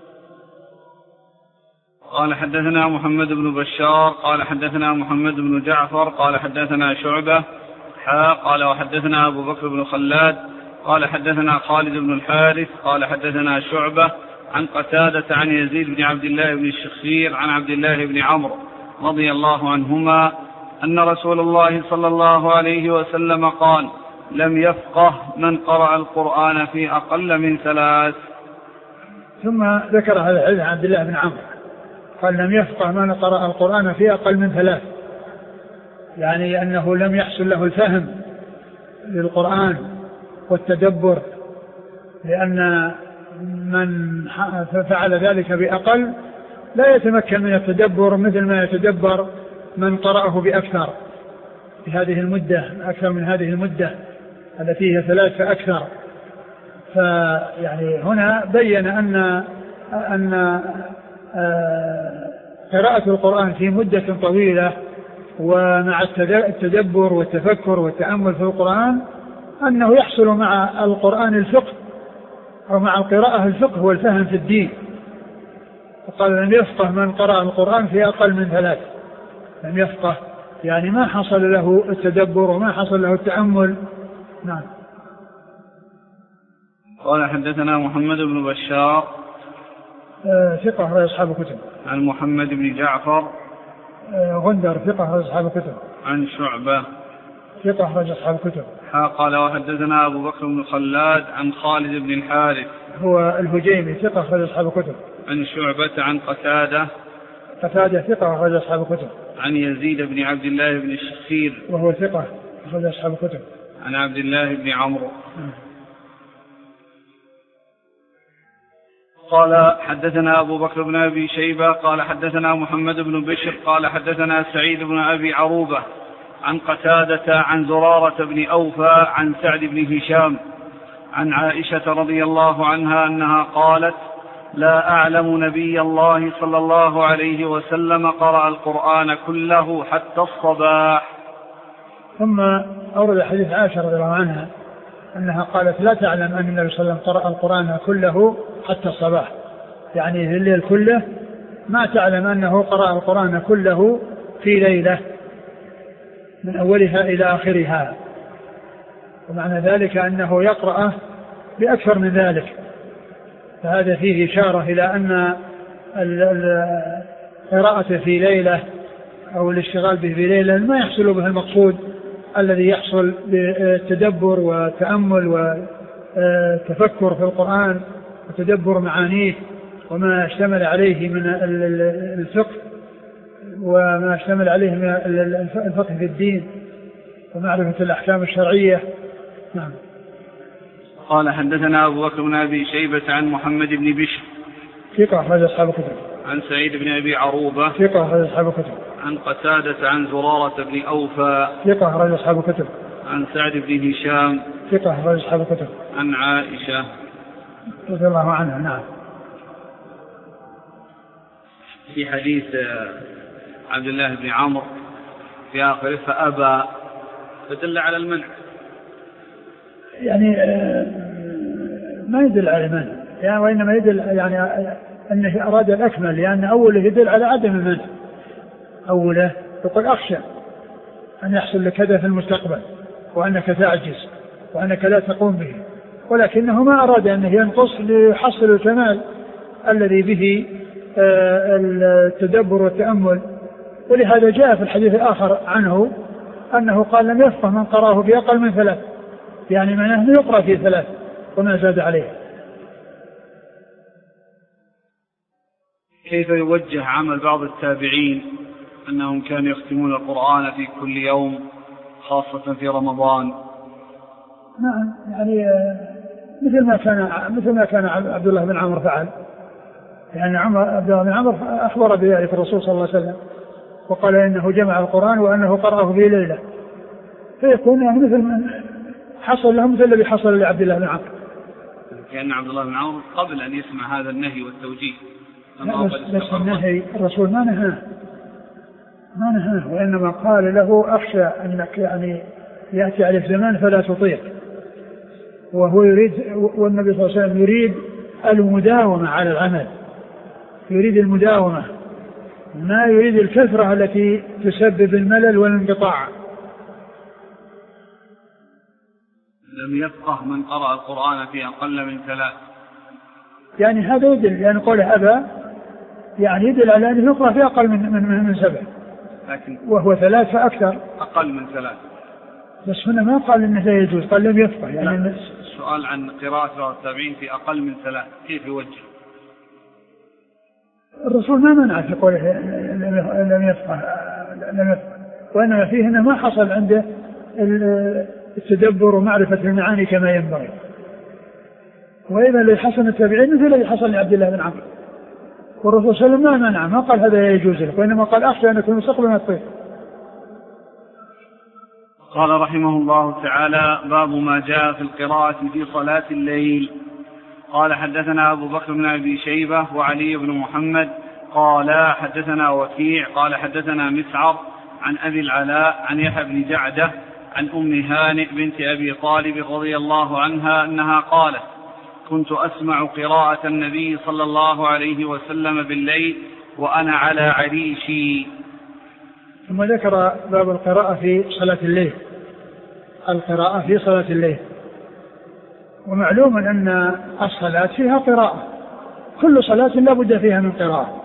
قال حدثنا محمد بن بشار قال حدثنا محمد بن جعفر قال حدثنا شعبة حا قال وحدثنا أبو بكر بن خلاد قال حدثنا خالد بن الحارث قال حدثنا شعبة عن قتادة عن يزيد بن عبد الله بن الشخير عن عبد الله بن عمرو رضي الله عنهما أن رسول الله صلى الله عليه وسلم قال لم يفقه من قرأ القرآن في أقل من ثلاث.
ثم ذكر هذا الحديث عن عبد الله بن عمرو قال لم يفقه من قرأ القرآن في أقل من ثلاث، يعني أنه لم يحصل له الفهم للقرآن والتدبر، لأن من فعل ذلك بأقل لا يتمكن من التدبر مثل ما يتدبر من قرأه بأكثر في هذه المدة، أكثر من هذه المدة التي هي ثلاث فأكثر. فيعني هنا بين أن أن قراءة القرآن في مدة طويلة ومع التدبر والتفكر والتأمل في القرآن أنه يحصل مع القرآن الفقه أو مع القراءة الفقه والفهم في الدين. فقال لم يفقه من قرأ القرآن في أقل من ثلاث، لم يفقه يعني ما حصل له التدبر وما حصل له التأمل. نعم.
قال حدثنا محمد بن بشار
آه ثقة أخرج أصحاب الكتب.
عن محمد بن جعفر
آه غندر ثقة أخرج أصحاب الكتب.
عن شعبة
ثقة أخرج أصحاب الكتب.
قال وحدثنا أبو بكر بن خلاد عن خالد بن الحارث
هو الهجيمي ثقة أخرج أصحاب الكتب.
عن شعبة عن قتادة
قتادة ثقة أخرج أصحاب الكتب.
عن يزيد بن عبد الله بن الشخير
وهو ثقة أخرج أصحاب الكتب.
عن عبد الله بن عمرو. قال حدثنا أبو بكر بن أبي شيبة قال حدثنا محمد بن بشر قال حدثنا سعيد بن أبي عروبة عن قتادة عن زرارة بن أوفى عن سعد بن هشام عن عائشة رضي الله عنها أنها قالت لا أعلم نبي الله صلى الله عليه وسلم قرأ القرآن كله حتى الصباح.
ثم أورد حديث عائشة رضي الله عنها أنها قالت لا تعلم أن النبي صلى الله عليه وسلم قرأ القرآن كله حتى الصباح، يعني في الليل كله ما تعلم أنه قرأ القرآن كله في ليلة من أولها إلى آخرها، ومعنى ذلك أنه يقرأ بأكثر من ذلك، فهذا فيه إشارة إلى أن القراءة في ليلة أو الاشتغال به في ليلة ما يحصل به المقصود الذي يحصل بالتدبر والتأمل والتفكر في القرآن وتدبر معانيه وما اشتمل عليه من الفقه وما اشتمل عليه من الفقه في الدين ومعرفة الأحكام الشرعية. نعم.
قال حدثنا أبو بكر بن أبي شيبة عن محمد بن بشر
ثقة أخرج أصحاب الكتب.
عن سعيد بن أبي عروبة
ثقة أخرج أصحاب الكتب.
عن قتادة عن زرارة بن أوفى
ثقة أخرج أصحاب الكتب.
عن سعد بن هشام
ثقة أخرج أصحاب الكتب.
عن عائشة
رضي الله عنها. نعم.
في حديث عبد الله بن عمرو في آخره فأبى فدل على المنع،
يعني ما يدل على المنع يعني، وإنما يدل يعني أنه أراد الأكمل، لأن أوله يدل على عدم المنع. أوله يقول أخشى أن يحصل لك هذا في المستقبل وأنك تعجز وأنك لا تقوم به، ولكنه ما أراد أنه ينقص ليحصل الكمال الذي به التدبر والتأمل. ولهذا جاء في الحديث الآخر عنه أنه قال لم يفقه من قرأه بأقل من ثلاث، يعني معناه يقرأ في ثلاث وما زاد عليه.
كيف يوجه عمل بعض التابعين أنهم كانوا يختمون القرآن في كل يوم خاصة في رمضان؟
نعم، يعني مثل ما كان مثل ما كان عبد الله بن عمرو فعل، يعني عمر عبد الله بن عمرو أخبر بذلك الرسول صلى الله عليه وسلم وقال إنه جمع القرآن وأنه قرأه في ليلة، فيكون يعني مثل من حصل له مثل الذي حصل لعبد الله بن عمرو.
كأن عبد الله بن عمرو قبل أن يسمع هذا النهي والتوجيه
بس النهي الرسول ما نهاه ما نهاه وإنما قال له أخشى أنك يعني يأتي عليك زمان فلا تطيق، وهو يريد والنبي صلى الله عليه وسلم يريد المداومة على العمل، يريد المداومة، ما يريد الكثرة التي تسبب الملل والانقطاع.
لم يفقه من قرأ القرآن في أقل من ثلاث،
يعني هذا يدل، يعني قوله أبى يعني يدل على أنه يقرأ في أقل من من من سبع،
لكن
وهو ثلاث فأكثر
أقل من ثلاث.
بس هنا ما قال إنه لا يجوز، قال لم يفقه. يعني
السؤال عن قراءة التابعين في أقل من ثلاث كيف يوجه؟
الرسول ما منع في قوله لم يفقه لم يفقه وإنما فيه أنه ما حصل عنده التدبر ومعرفة المعاني كما ينبغي، وإذا اللي حصل التابعين مثل اللي حصل لعبد الله بن عمرو، والرسول صلى الله عليه وسلم ما منع، ما قال هذا يجوز لك، وإنما قال أخشى أن يكون مستقبل من الطيب.
قال رحمه الله تعالى باب ما جاء في القراءة في صلاة الليل. قال حدثنا أبو بكر بن أبي شيبة وعلي بن محمد قال حدثنا وكيع قال حدثنا مسعر عن أبي العلاء عن يحيى بن جعدة عن أم هانئ بنت أبي طالب رضي الله عنها أنها قالت كنت أسمع قراءة النبي صلى الله عليه وسلم بالليل وأنا على عريشي.
ثم ذكر باب القراءة في صلاة الليل، القراءة في صلاة الليل. ومعلوم أن الصلاة فيها قراءة، كل صلاة لا بد فيها من قراءة،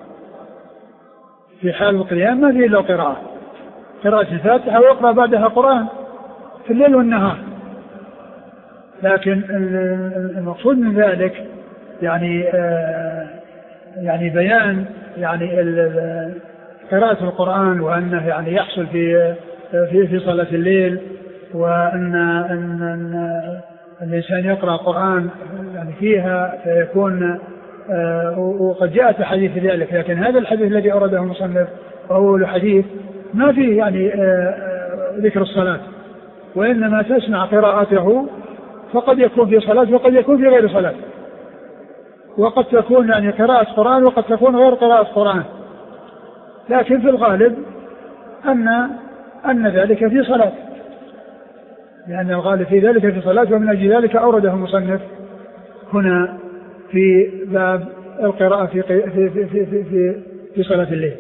في حال القيام ما فيه إلا قراءة، قراءة الفاتحة ويقرأ بعدها قرآن في الليل والنهار. لكن المقصود من ذلك يعني يعني بيان يعني قراءة القرآن، وأنه يعني يحصل في في في صلاة الليل، وأن أن الإنسان يقرأ قرآن يعني فيها فيكون آه وقد جاءت حديث ذلك، لكن هذا الحديث الذي أورده المصنف وهو الحديث ما فيه يعني آه ذكر الصلاة، وإنما تسمع قراءته، فقد يكون في صلاة وقد يكون في غير صلاة، وقد تكون يعني قراءة قرآن وقد تكون غير قراءة قرآن، لكن في الغالب أن أن ذلك في صلاة، لأن الغالب في ذلك في صلاة، ومن أجل ذلك أورده المصنف هنا في باب القراءة في في في في في, في صلاة الليل.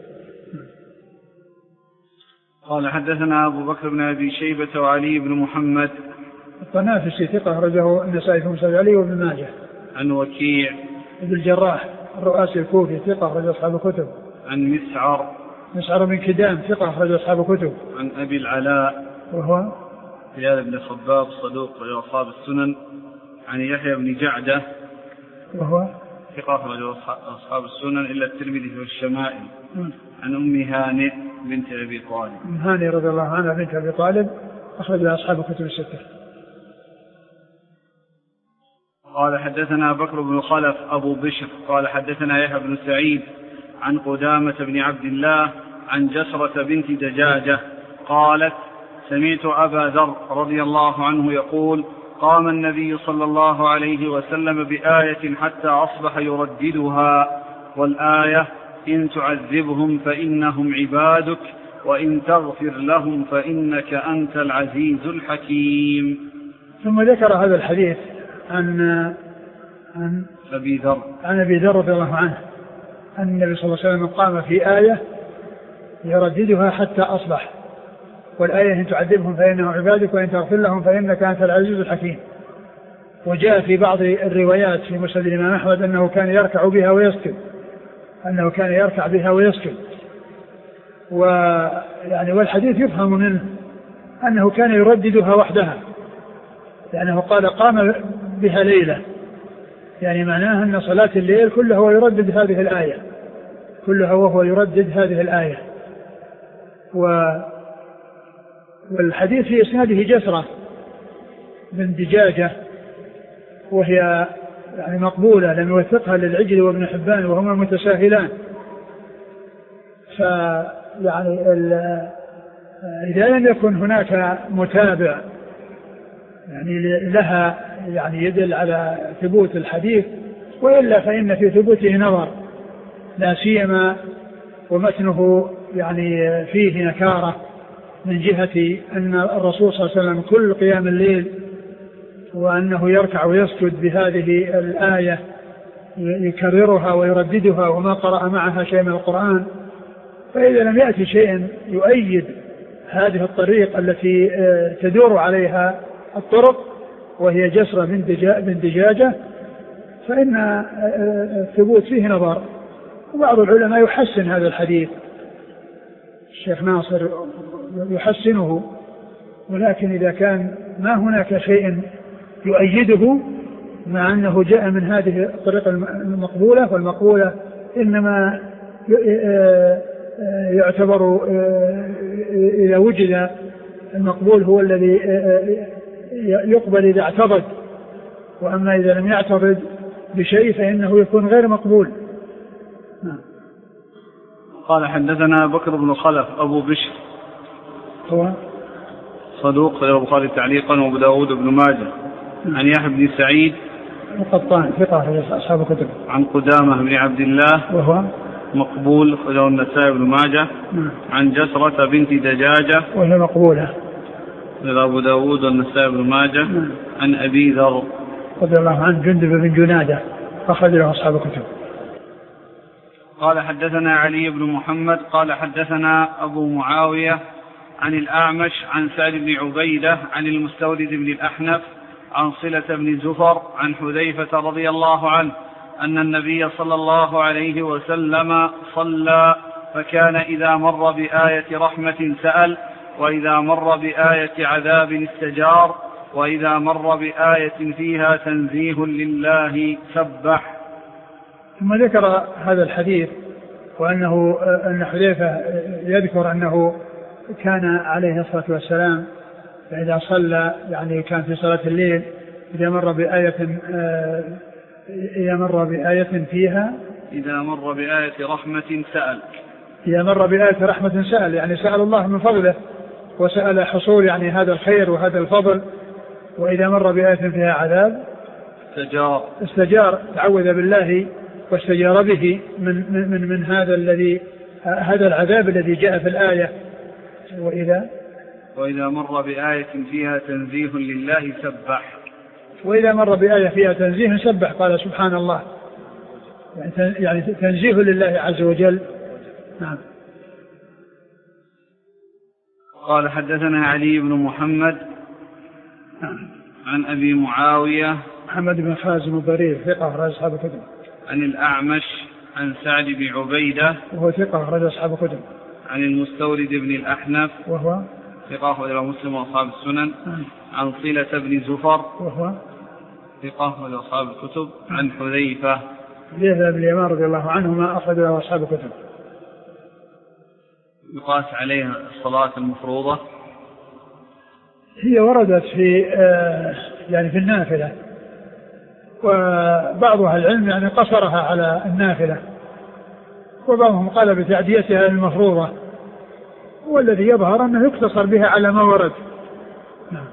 قال حدثنا أبو بكر بن أبي شيبة وعلي بن محمد
الطنافسي ثقة أخرجه النسائي في مسند علي وابن ماجه.
عن وكيع
بن الجراح الرؤاسي الكوفي ثقة أخرج أصحاب الكتب.
عن مسعر
مسعر بن كدام ثقة أخرج أصحاب الكتب.
عن أبي العلاء
وهو
زياد بن خباب صدوق أصحاب السنن. عن يحيى بن جعدة
وهو
ثقة أخرج أصحاب السنن إلا الترمذي في الشمائل. عن أم هانئ بنت أبي طالب.
أم هانئ رضي الله عنها بنت أبي طالب أخرج أصحاب الكتب الستة.
قال حدثنا بكر بن خلف أبو بشر قال حدثنا يحيى بن سعيد عن قدامة بن عبد الله عن جسرة بنت دجاجة قالت سمعت أبا ذر رضي الله عنه يقول قام النبي صلى الله عليه وسلم بآية حتى أصبح يرددها، والآية إن تعذبهم فإنهم عبادك وإن تغفر لهم فإنك أنت العزيز الحكيم.
ثم ذكر هذا الحديث عن عن
أبي ذر
عن أبي ذر رضي الله عنه أن النبي صلى الله عليه وسلم قام في آية يرددها حتى أصبح، والآية إن تعذبهم فإنهم عبادك وإن تغفر لهم فإنك أنت العزيز الحكيم. وجاء في بعض الروايات في مسند الإمام أحمد أنه كان يركع بها ويسكت أنه كان يركع بها ويسكت ويعني والحديث يفهم منه أنه كان يرددها وحدها، لأنه قال قام بها ليلة، يعني معناه أن صلاة الليل كلها هو يردد هذه الآية كلها وهو يردد هذه الآية. و والحديث في إسناده جسرة بن دجاجة وهي يعني مقبولة لم يوثقها للعجل وابن حبان وهما متساهلان، فيعني إذا لم يكن هناك متابع يعني لها يعني يدل على ثبوت الحديث، وإلا فإن في ثبوته نظر، لا سيما ومتنه يعني فيه نكارة من جهة أن الرسول صلى الله عليه وسلم كل قيام الليل وأنه يركع ويسجد بهذه الآية يكررها ويرددها وما قرأ معها شيء من القرآن. فإذا لم يأتي شيء يؤيد هذه الطريق التي تدور عليها الطرق وهي جسرة بن دجاجة فإن الثبوت فيه نظر. وبعض العلماء يحسن هذا الحديث، الشيخ ناصر يحسنه، ولكن إذا كان ما هناك شيء يؤيده مع أنه جاء من هذه الطريقة المقبولة، والمقبولة إنما يعتبر إذا وجد المقبول هو الذي يقبل إذا اعترض، وأما إذا لم يعترض بشيء فإنه يكون غير مقبول.
قال حدثنا بكر بن خلف أبو بشر
هو
صدوق رواه البخاري تعليقا وابو داود بن ماجه. عن يحيى بن سعيد
القطان ثقة أصحاب الكتب.
عن قدامة بن عبد الله
وهو
مقبول رواه النسائي بن ماجه. عن جسرة بنت دجاجة
وهي مقبولة
رواه أبو داود والنسائي بن ماجه. عن أبي ذر
رضي الله عنه جندب بن جنادة أخرج له أصحاب الكتب.
قال حدثنا علي بن محمد قال حدثنا أبو معاوية عن الأعمش عن سعد بن عبيدة عن المستورد بن الأحنف عن صلة بن زفر عن حذيفة رضي الله عنه أن النبي صلى الله عليه وسلم صلى فكان إذا مر بآية رحمة سأل، وإذا مر بآية عذاب استجار، وإذا مر بآية فيها تنزيه لله سبح.
ثم ذكر هذا الحديث وأنه أن حذيفة يذكر أنه كان عليه الصلاة والسلام إذا صلى يعني كان في صلاة الليل إذا مر بآية إذا مر بآية فيها
إذا مر بآية رحمة سأل
إذا مر بآية رحمة سأل، يعني سأل الله من فضله وسأل حصول يعني هذا الخير وهذا الفضل. وإذا مر بآية فيها عذاب
استجار
استجار تعوذ بالله واستجار به من, من, من, من هذا الذي هذا العذاب الذي جاء في الآية. وإذا
وإذا مر بآية فيها تنزيه لله سبح
وإذا مر بآية فيها تنزيه سبح قال سبحان الله، يعني تنزيه لله عز وجل. نعم.
قال حدثنا علي بن محمد عن أبي معاوية
محمد بن خازم الضرير ثقة أخرج أصحاب الكتب.
عن الأعمش عن سعد بن عبيدة
وهو ثقة أخرج أصحاب الكتب.
عن المستورد بن الأحنف وهو ثقة أخرج مسلم وأصحاب السنن. عن صلة بن زفر
وهو
ثقة أخرج أصحاب الكتب. عن حذيفة
حذيفة بن اليمان رضي الله عنهما أخرج له أصحاب الكتب.
يقاس عليها الصلاة المفروضة.
هي وردت في آه يعني في النافلة، وبعض أهل العلم يعني قصرها على النافلة، وبعضهم قال بتعديتها المفروضة، والذي يظهر أنه يقتصر بها على ما ورد. نعم.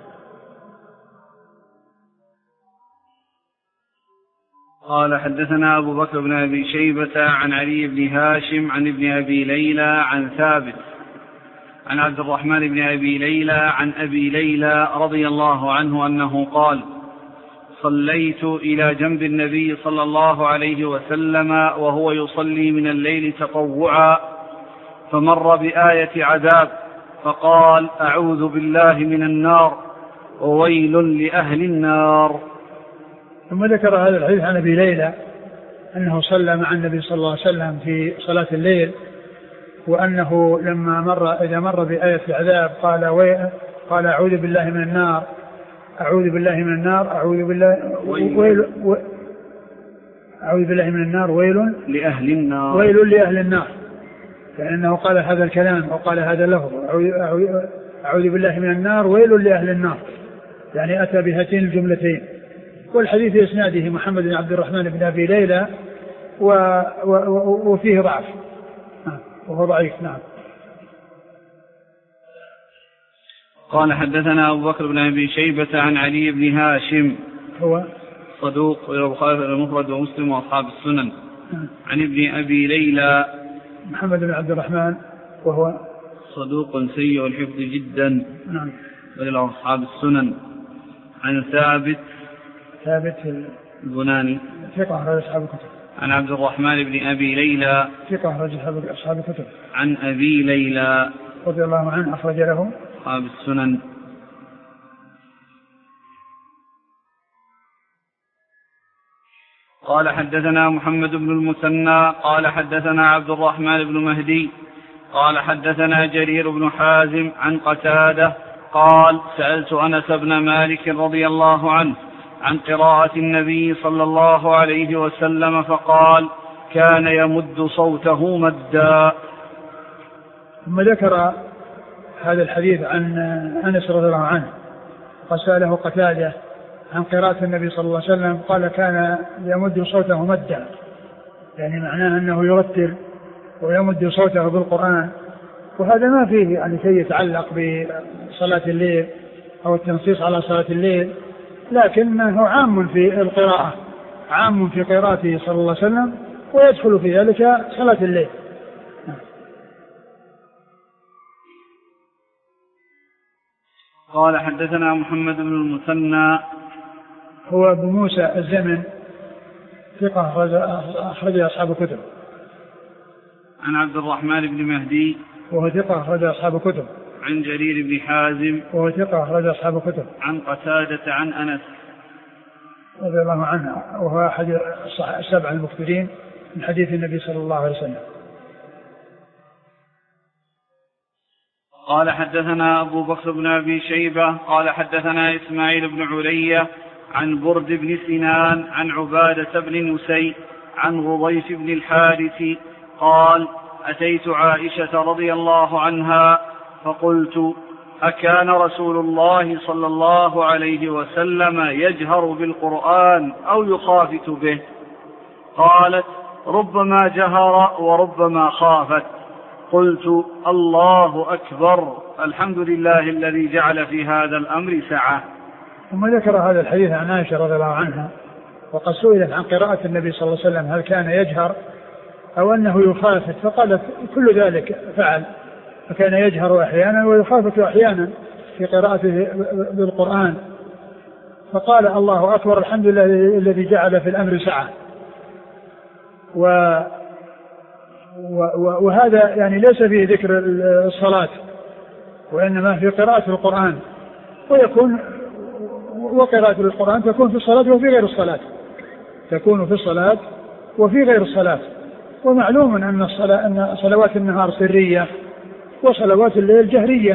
قال حدثنا أبو بكر بن أبي شيبة عن علي بن هاشم عن ابن أبي ليلى عن ثابت عن عبد الرحمن بن أبي ليلى عن أبي ليلى رضي الله عنه أنه قال: صليت إلى جنب النبي صلى الله عليه وسلم وهو يصلي من الليل تطوعا، فمر بآية عذاب فقال: أعوذ بالله من النار وويل لأهل النار.
ثم ذكر هذا الحديث عن أبي ليلى أنه صلى مع النبي صلى الله عليه وسلم في صلاة الليل، وأنه لما مر إذا مر بآية عذاب قال وي... قال أعوذ بالله من النار أعوذ بالله من النار أعوذ بالله ويل و... أعوذ بالله من النار ويل
لأهل النار
ويل لأهل النار، لأنه قال هذا الكلام أو قال هذا اللفظ أعوذ... أعوذ بالله من النار ويل لأهل النار، يعني أتى بهاتين الجملتين. والحديث إسناده محمد بن عبد الرحمن بن أبي ليلى و... و... و... وفيه ضعف وهو ضعيف. نعم.
قال حدثنا أبو بكر بن أبي شيبة عن علي بن هاشم
هو
صدوق البخاري المفرد ومسلم وأصحاب السنن. عن ابن أبي ليلى
محمد بن عبد الرحمن وهو
صدوق سيء الحفظ جدا.
نعم.
وله أصحاب السنن. عن ثابت
ثابت
البناني
ثقة أخرج أصحاب الكتب.
عن عبد الرحمن بن أبي ليلى
ثقة أخرج أصحاب الكتب.
عن أبي ليلى
رضي الله عنه أخرج له
أصحاب السنن. قال حدثنا محمد بن المثنى قال حدثنا عبد الرحمن بن مهدي قال حدثنا جرير بن حازم عن قتادة قال: سألت أنس بن مالك رضي الله عنه عن قراءة النبي صلى الله عليه وسلم فقال: كان يمد صوته مدا.
ثم ذكر هذا الحديث عن أنس رضي الله عنه قال: سأله قتادة عن قراءة النبي صلى الله عليه وسلم قال: كان يمد صوته مدا، يعني معناه أنه يرتل ويمد صوته بالقرآن، وهذا ما فيه يعني شيء يتعلق بصلاة الليل أو التنصيص على صلاة الليل، لكنه عام في القراءة، عام في قراءته صلى الله عليه وسلم، ويدخل في ذلك صلاة الليل.
قال حدثنا محمد بن المثنى
هو ابو موسى الزمن ثقة أخرج أصحاب الكتب.
عن عبد الرحمن بن مهدي وهو
ثقة أخرج أصحاب الكتب.
عن جرير بن حازم
وهو ثقة أخرج أصحاب الكتب.
عن قتادة عن أنس
رضي الله عنه وهو أحد السبع المكثرين من حديث النبي صلى الله عليه وسلم.
قال حدثنا أبو بكر بن أبي شيبة قال حدثنا إسماعيل بن علية عن برد بن سنان عن عبادة بن نسي عن غضيف بن الحارث قال: أتيت عائشة رضي الله عنها فقلت: أكان رسول الله صلى الله عليه وسلم يجهر بالقرآن أو يخافت به؟ قالت: ربما جهر وربما خافت. قلت: الله أكبر، الحمد لله الذي جعل في هذا الأمر سعة.
ثم ذكر هذا الحديث عن عائشة رضي الله عنها، وقد سئلت عن قراءة النبي صلى الله عليه وسلم هل كان يجهر أو أنه يخافت، فقالت كل ذلك فعل، فكان يجهر أحيانا ويخافت أحيانا في قراءته بالقرآن. فقال: الله أكبر، الحمد لله الذي جعل في الأمر سعة. و وهذا يعني ليس فيه ذكر الصلاة، وإنما في قراءة القرآن، ويكون وقراءة القرآن تكون في الصلاة وفي غير الصلاة، تكون في الصلاة وفي غير الصلاة. ومعلوم أن الصلاة أن صلوات النهار سرية وصلوات الليل جهرية.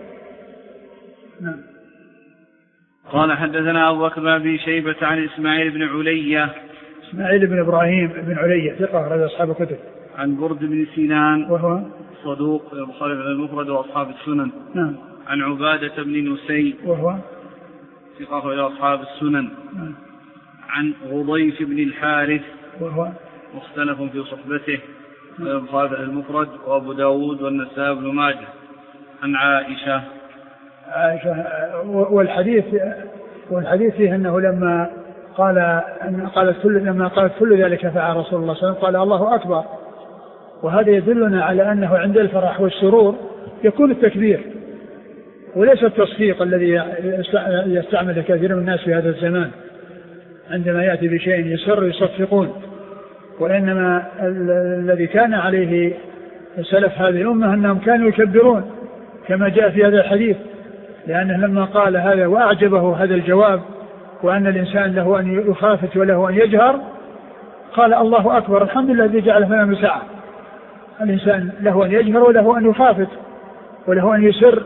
نعم.
قال: حدثنا أبو بكر بن أبي شيبة عن إسماعيل بن علية
إسماعيل بن إبراهيم بن علية ثقة أخرج أصحاب الكتب.
عن برد بن سنان
وهو
صدوق البخاري المفرد وأصحاب السنن.
نعم.
عن عبادة بن نسي
وهو
ثقة أخرج أصحاب السنن.
نعم.
عن غضيف بن الحارث
وهو
مختلف في صحبته، البخاري المفرد وأبو داود والنسائي بن ماجه. عن عائشة
عائشة والحديث والحديث فيه أنه لما قال أن قالت كل لما قالت كل ذلك فعل رسول الله صلى الله عليه وسلم قال: الله أكبر. وهذا يدلنا على أنه عند الفرح والسرور يكون التكبير وليس التصفيق الذي يستعمل كثير من الناس في هذا الزمان، عندما يأتي بشيء يسر يصفقون. وإنما الذي كان عليه سلف هذه الأمة أنهم كانوا يكبرون كما جاء في هذا الحديث، لأنه لما قال هذا وأعجبه هذا الجواب وأن الإنسان له أن يخافت وله أن يجهر، قال: الله أكبر، الحمد لله الذي جعل في الأمر سعة. الإنسان له أن يجهر وله أن يخافت وله أن يسر.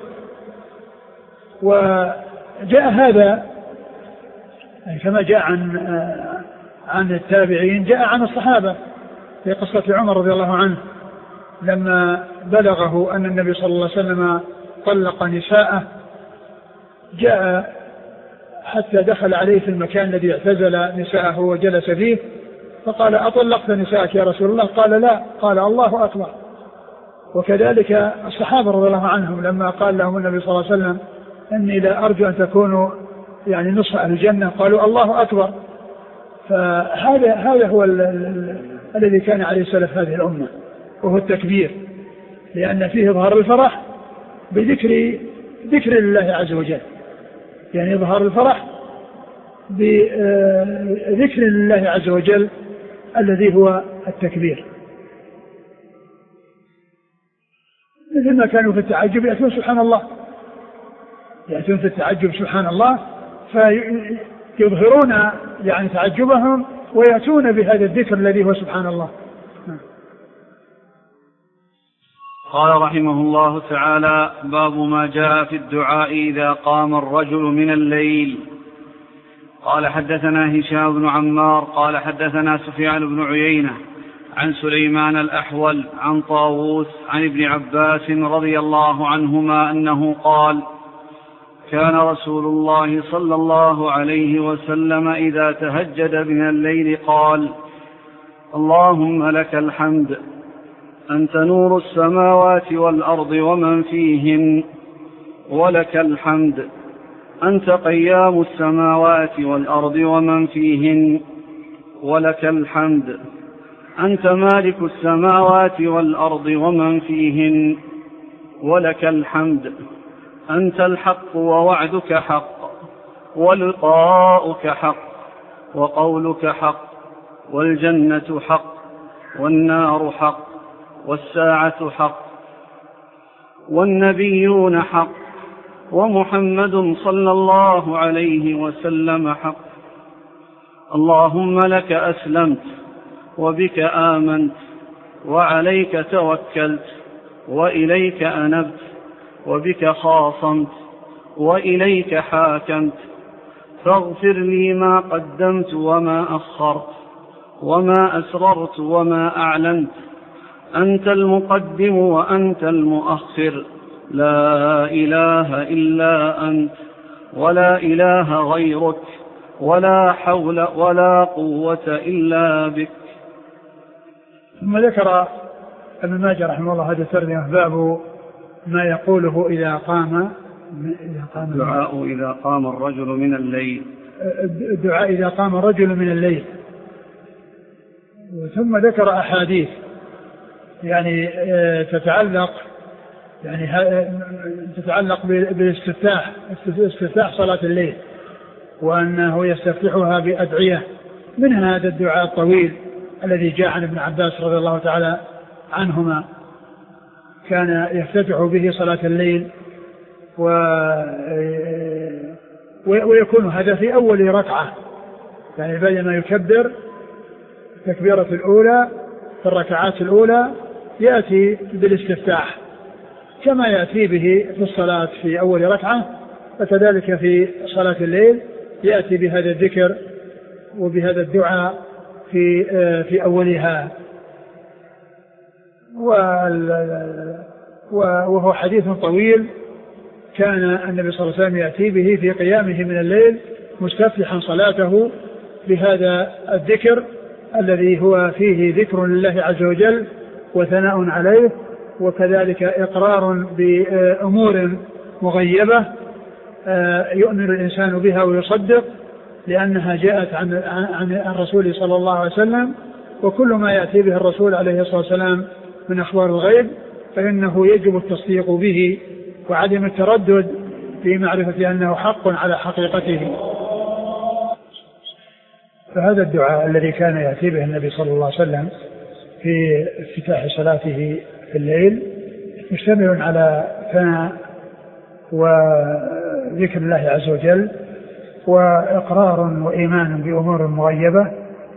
وجاء هذا كما جاء عن عن التابعين، جاء عن الصحابة في قصة عمر رضي الله عنه لما بلغه أن النبي صلى الله عليه وسلم طلق نساءه، جاء حتى دخل عليه في المكان الذي اعتزل نساءه وجلس فيه، فقال: أطلقت نساءك يا رسول الله؟ قال: لا. قال: الله أكبر. وكذلك الصحابة رضي الله عنهم لما قال لهم النبي صلى الله عليه وسلم: إني لا أرجو أن تكونوا يعني نصف أهل الجنة، قالوا: الله أكبر. فهذا هذا هو ال ال الذي كان عليه سلف هذه الأمة، وهو التكبير، لأن فيه إظهار الفرح بذكر ذكر الله عز وجل، يعني إظهار الفرح بذكر الله عز وجل الذي هو التكبير. مثل ما كانوا في التعجب يأتون سبحان الله، يأتون في التعجب سبحان الله، فيظهرون يعني تعجبهم ويأتون بهذا الذكر الذي هو سبحان الله.
قال رحمه الله تعالى: باب ما جاء في الدعاء إذا قام الرجل من الليل. قال: حدثنا هشام بن عمار قال حدثنا سفيان بن عيينة عن سليمان الأحول عن طاووس عن ابن عباس رضي الله عنهما أنه قال: كان رسول الله صلى الله عليه وسلم إذا تهجد من الليل قال: اللهم لك الحمد، أنت نور السماوات والأرض ومن فيهن، ولك الحمد، أنت قيام السماوات والأرض ومن فيهن، ولك الحمد، أنت مالك السماوات والأرض ومن فيهن، ولك الحمد، أنت الحق ووعدك حق، ولقاؤك حق، وقولك حق، والجنة حق، والنار حق، والساعة حق، والنبيون حق، ومحمد صلى الله عليه وسلم حق. اللهم لك أسلمت، وبك آمنت، وعليك توكلت، وإليك أنبت، وبك خاصمت، وإليك حاكمت، فاغفر لي ما قدمت وما أخرت، وما أسررت وما أعلنت، أنت المقدم وأنت المؤخر، لا إله إلا أنت ولا إله غيرك ولا حول ولا قوة إلا بك.
ثم ذكر ابن ماجه رحمه الله هذا الترجمة باب ما يقوله إذا قام إذا قام
الدعاء إذا قام الرجل من الليل.
الدعاء إذا قام الرجل من الليل. ثم ذكر أحاديث يعني تتعلق يعني تتعلق بالاستفتاح استفتاح صلاة الليل، وأنه يستفتحها بأدعية، منها هذا الدعاء الطويل الذي جاء عن ابن عباس رضي الله تعالى عنهما، كان يفتتح به صلاة الليل و... ويكون هذا في أول ركعة، يعني بينما يكبر التكبيرة الأولى في الركعات الأولى يأتي بالاستفتاح كما يأتي به في الصلاة في أول ركعة، فكذلك في صلاة الليل يأتي بهذا الذكر وبهذا الدعاء في في أولها. وهو حديث طويل كان النبي صلى الله عليه وسلم يأتي به في قيامه من الليل مستفتحا صلاته بهذا الذكر الذي هو فيه ذكر لله عز وجل وثناء عليه، وكذلك إقرار بأمور مغيبة يؤمن الإنسان بها ويصدق لأنها جاءت عن عن الرسول صلى الله عليه وسلم، وكل ما يأتي به الرسول عليه الصلاة والسلام من أخبار الغيب فإنه يجب التصديق به وعدم التردد في معرفة أنه حق على حقيقته. فهذا الدعاء الذي كان يأتي به النبي صلى الله عليه وسلم في افتتاح صلاته في الليل مشتمل على ثناء وذكر الله عز وجل وإقرار وإيمان بأمور مغيبة،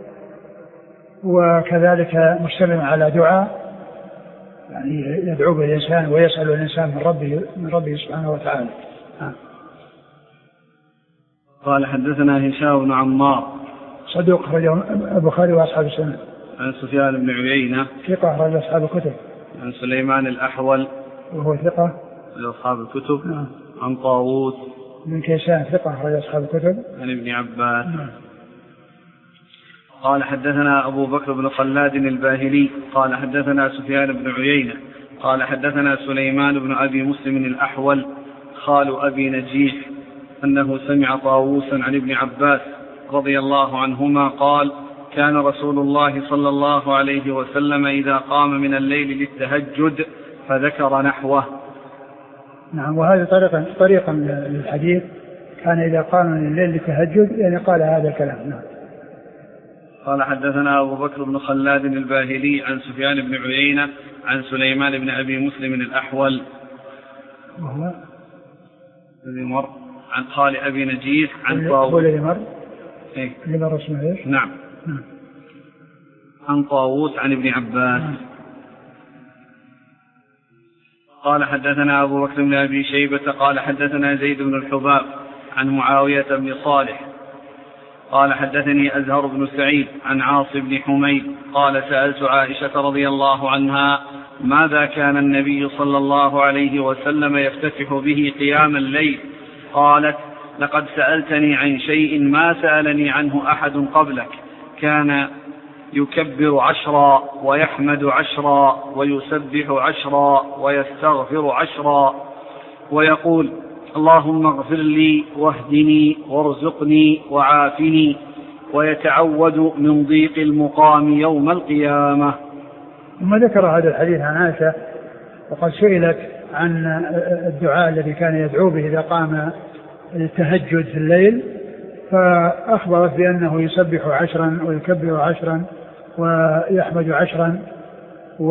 وكذلك مشتمل على دعاء يعني يدعو به الإنسان ويسأل الإنسان من ربه من ربه سبحانه وتعالى.
قال حدثنا هشام بن عمار
صدوق أخرجه البخاري وأصحاب السنن.
عن سفيان بن عيينة
ثقة أخرج أصحاب الكتب.
عن سليمان الأحول
وهو ثقة
أصحاب الكتب.
نعم.
عن طاووس
بن كيسان ثقة أخرج أصحاب الكتب.
عن ابن عباس.
نعم.
قال حدثنا أبو بكر بن خلاد الباهلي قال حدثنا سفيان بن عيينة قال حدثنا سليمان بن أبي مسلم الأحول خال أبي نجيح أنه سمع طاووسا عن ابن عباس رضي الله عنهما قال كان رسول الله صلى الله عليه وسلم إذا قام من الليل للتهجد فذكر نحوه.
نعم. وهذا طريقا طريقا للحديث، كان إذا قام من الليل للتهجد يعني قال هذا الكلام. نعم.
قال حدثنا أبو بكر بن خلاد الباهلي عن سفيان بن عيينة عن سليمان بن أبي مسلم الأحول
وهو
الذي مر عن خال أبي نجيح عن طاووس.
هو الذي مر
إيه؟
اللي مر اسمه إيش؟
نعم.
نعم.
عن طاووس عن ابن عباس.
نعم.
قال حدثنا أبو بكر بن أبي شيبة قال حدثنا زيد بن الحباب عن معاوية بن صالح قال حدثني أزهر بن سعيد عن عاص بن حميد قال سألت عائشة رضي الله عنها ماذا كان النبي صلى الله عليه وسلم يفتتح به قيام الليل؟ قالت لقد سألتني عن شيء ما سألني عنه أحد قبلك، كان يكبر عشرا ويحمد عشرا ويسبح عشرا ويستغفر عشرا ويقول اللهم اغفر لي واهدني وارزقني وعافني، ويتعوذ من ضيق المقام يوم القيامة.
ثم ذكر هذا الحديث عن عائشة وقد سئلت عن الدعاء الذي كان يدعو به إذا قام التهجد في الليل، فأخبرت بأنه يسبح عشرا ويكبر عشرا ويحمد عشرا و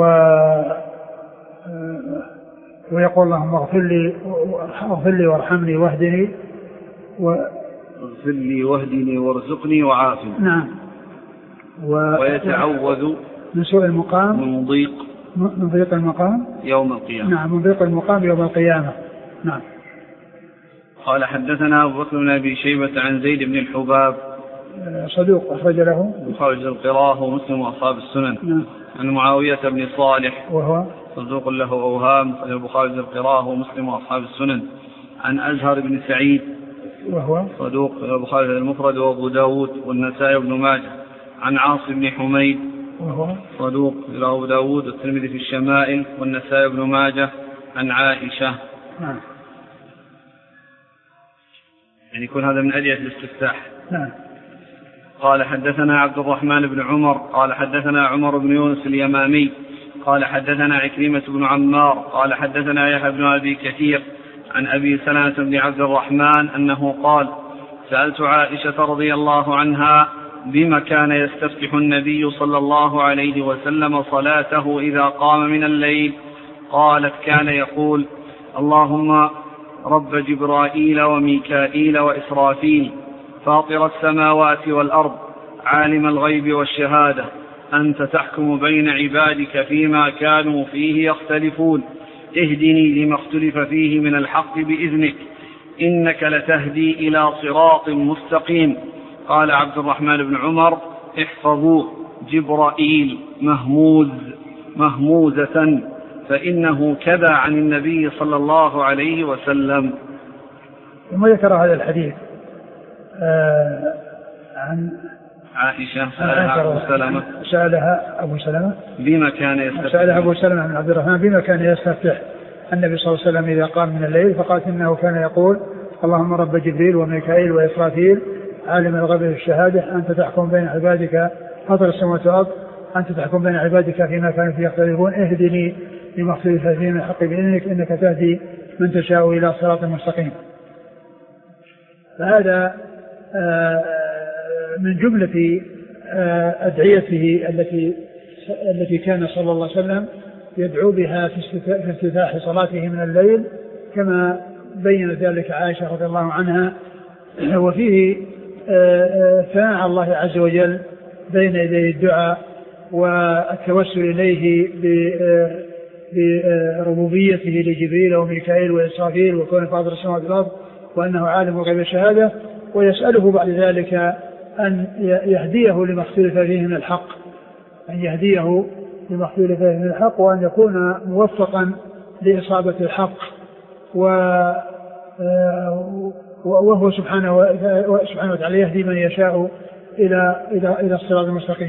ويقول اللهم اغفر لي اغفر لي وارحمني واهدني و...
اغفر لي واهدني وارزقني وعافني.
نعم. و...
ويتعوذ
من سوء المقام
من ضيق
من ضيق المقام
يوم القيامة.
نعم. من ضيق المقام يوم القيامة. نعم.
قال حدثنا أبو بكر بن أبي شيبة عن زيد بن الحباب
صدوق أخرج له
خارج القراءة ومسلم وأصحاب السنن.
نعم.
عن معاوية بن صالح
وهو
صدوق له أوهام، البخاري في القراءة ومسلم وأصحاب السنن. عن أزهر بن سعيد
وهو
صدوق البخاري في المفرد وأبو داود والنسائي بن ماجه. عن عاصم بن حميد
وهو
صدوق له أبو داود والترمذي في الشمائل والنسائي بن ماجه. عن عائشة.
نعم.
يعني يكون هذا من أدعية الاستفتاح.
نعم.
قال حدثنا عبد الرحمن بن عمر قال حدثنا عمر بن يونس اليمامي قال حدثنا عكرمة بن عمار قال حدثنا يحيى بن أبي كثير عن أبي سلمة بن عبد الرحمن أنه قال سألت عائشة رضي الله عنها بما كان يستفتح النبي صلى الله عليه وسلم صلاته إذا قام من الليل؟ قالت كان يقول اللهم رب جبرائيل وميكائيل وإسرافيل فاطر السماوات والأرض عالم الغيب والشهادة أنت تحكم بين عبادك فيما كانوا فيه يختلفون اهدني لما اختلف فيه من الحق بإذنك إنك لتهدي إلى صراط مستقيم. قال عبد الرحمن بن عمر احفظوا جبرائيل مهموز مهموزة فإنه كذا عن النبي صلى الله عليه وسلم.
ثم ذكر هذا الحديث آه عن
عائشة سألها أبو سلمة
سألها أبو سلمة
بما كان يستفتح
سألها أبو سلمة بن عبد الرحمن بما كان يستفتح النبي صلى الله عليه وسلم إذا قام من الليل؟ فقالت إنه كان يقول اللهم رب جبريل وميكائيل وإسرافيل عالم الغيب والشهادة أنت تحكم بين عبادك فاطر السماوات والأرض أنت تحكم بين عبادك فيما كانوا فيه يختلفون اهدني لما اختلف فيه من الحق بإذنك إنك تهدي من تشاء إلى صراط مستقيم. فهذا من جملة أدعيته التي التي كان صلى الله عليه وسلم يدعو بها في افتتاح صلاته من الليل كما بين ذلك عائشة رضي الله عنها. وفيه ثناء الله عز وجل بين يدي الدعاء والتوسل إليه بربوبيته لجبريل وميكائيل وإسرافيل وكون فاطر السماوات والأرض وأنه عالم الغيب والشهادة، ويسأله بعد ذلك أن يهديه لما اختلف فيه من الحق أن يهديه لما اختلف فيه من الحق وأن يكون موفقا لإصابة الحق وهو سبحانه سبحانه وتعالى يهدي من يشاء إلى إلى إلى الصراط المستقيم.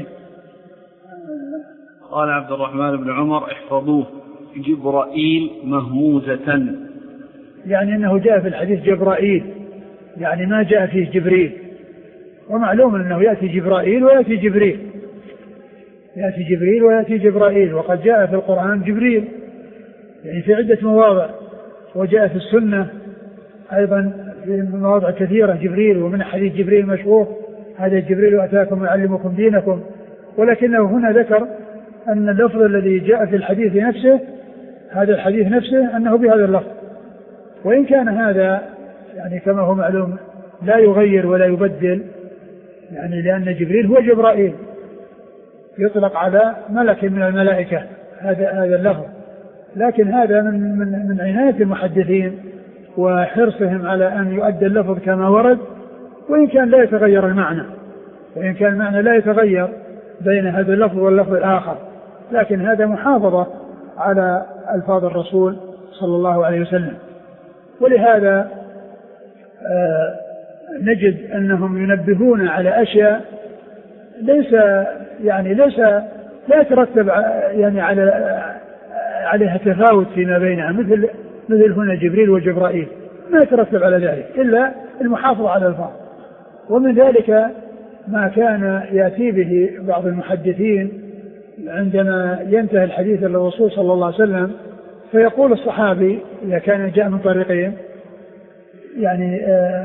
قال عبد الرحمن بن عمر احفظوه جبرائيل مهموزة،
يعني أنه جاء في الحديث جبرائيل، يعني ما جاء فيه جبريل، ومعلوم أنه يأتي جبرائيل ويأتي جبريل يأتي جبريل ويأتي جبرائيل، وقد جاء في القرآن جبريل يعني في عدة مواضع، وجاء في السنة أيضا في مواضع كثيرة جبريل، ومن حديث جبريل مشهور هذا جبريل أتاكم ويعلمكم دينكم، ولكنه هنا ذكر أن اللفظ الذي جاء في الحديث نفسه هذا الحديث نفسه أنه بهذا اللفظ، وإن كان هذا يعني كما هو معلوم لا يغير ولا يبدل، يعني لأن جبريل هو جبرائيل يطلق على ملك من الملائكة هذا هذا اللفظ، لكن هذا من من من عناية المحدثين وحرصهم على أن يؤدى اللفظ كما ورد، وإن كان لا يتغير المعنى، وإن كان المعنى لا يتغير بين هذا اللفظ واللفظ الآخر، لكن هذا محافظة على ألفاظ الرسول صلى الله عليه وسلم. ولهذا آه نجد أنهم ينبهون على أشياء ليس يعني ليس لا يترتب يعني على عليها تفاوت فيما بينها، مثل مثل هنا جبريل وجبرائيل ما يترتب على ذلك إلا المحافظة على الألفاظ. ومن ذلك ما كان يأتي به بعض المحدثين عندما ينتهي الحديث للرسول صلى الله عليه وسلم، فيقول الصحابي إذا كان جاء من طريقين يعني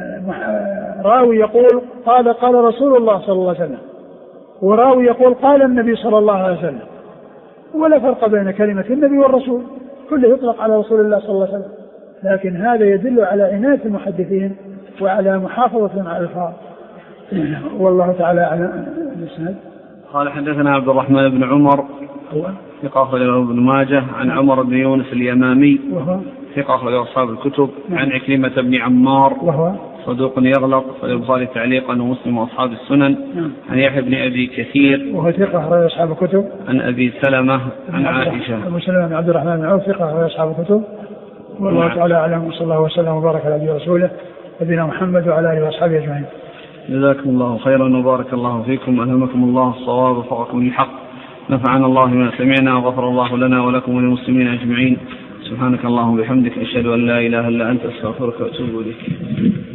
راوي يقول قال قال رسول الله صلى الله عليه وسلم، وراوي يقول قال النبي صلى الله عليه وسلم، ولا فرق بين كلمة النبي والرسول، كله يطلق على رسول الله صلى الله عليه وسلم، لكن هذا يدل على عناية المحدثين وعلى محافظة على الألفاظ. والله تعالى أعلم.
قال حدثنا عبد الرحمن بن عمر ثقة أخرجه ابن ماجه عن عمر بن يونس اليمامي
وهو
ثقة أخرجه أصحاب الكتب عن عكرمة بن عمار
وهو
صدوق يغلط، فالبخاري تعليقا ومسلم وأصحاب السنن. عن يحيى بن أبي كثير
وهو ثقة أخرج أصحاب الكتب.
عن أبي سلمة عن عائشة.
أبو سلمة بن عبد الرحمن بن عوف ثقة أخرج أصحاب الكتب. والله تعالى أعلم، وصلى الله وسلم وبارك على نبينا ورسوله نبينا محمد وعلى آله وأصحابه أجمعين.
جزاكم الله خيرا وبارك الله فيكم، ألهمكم الله الصواب ووفقكم للحق، نفعنا الله بما سمعنا وغفر الله لنا ولكم وللمسلمين أجمعين. سبحانك اللهم وبحمدك، أشهد أن لا إله إلا أنت، أستغفرك وأتوب إليك.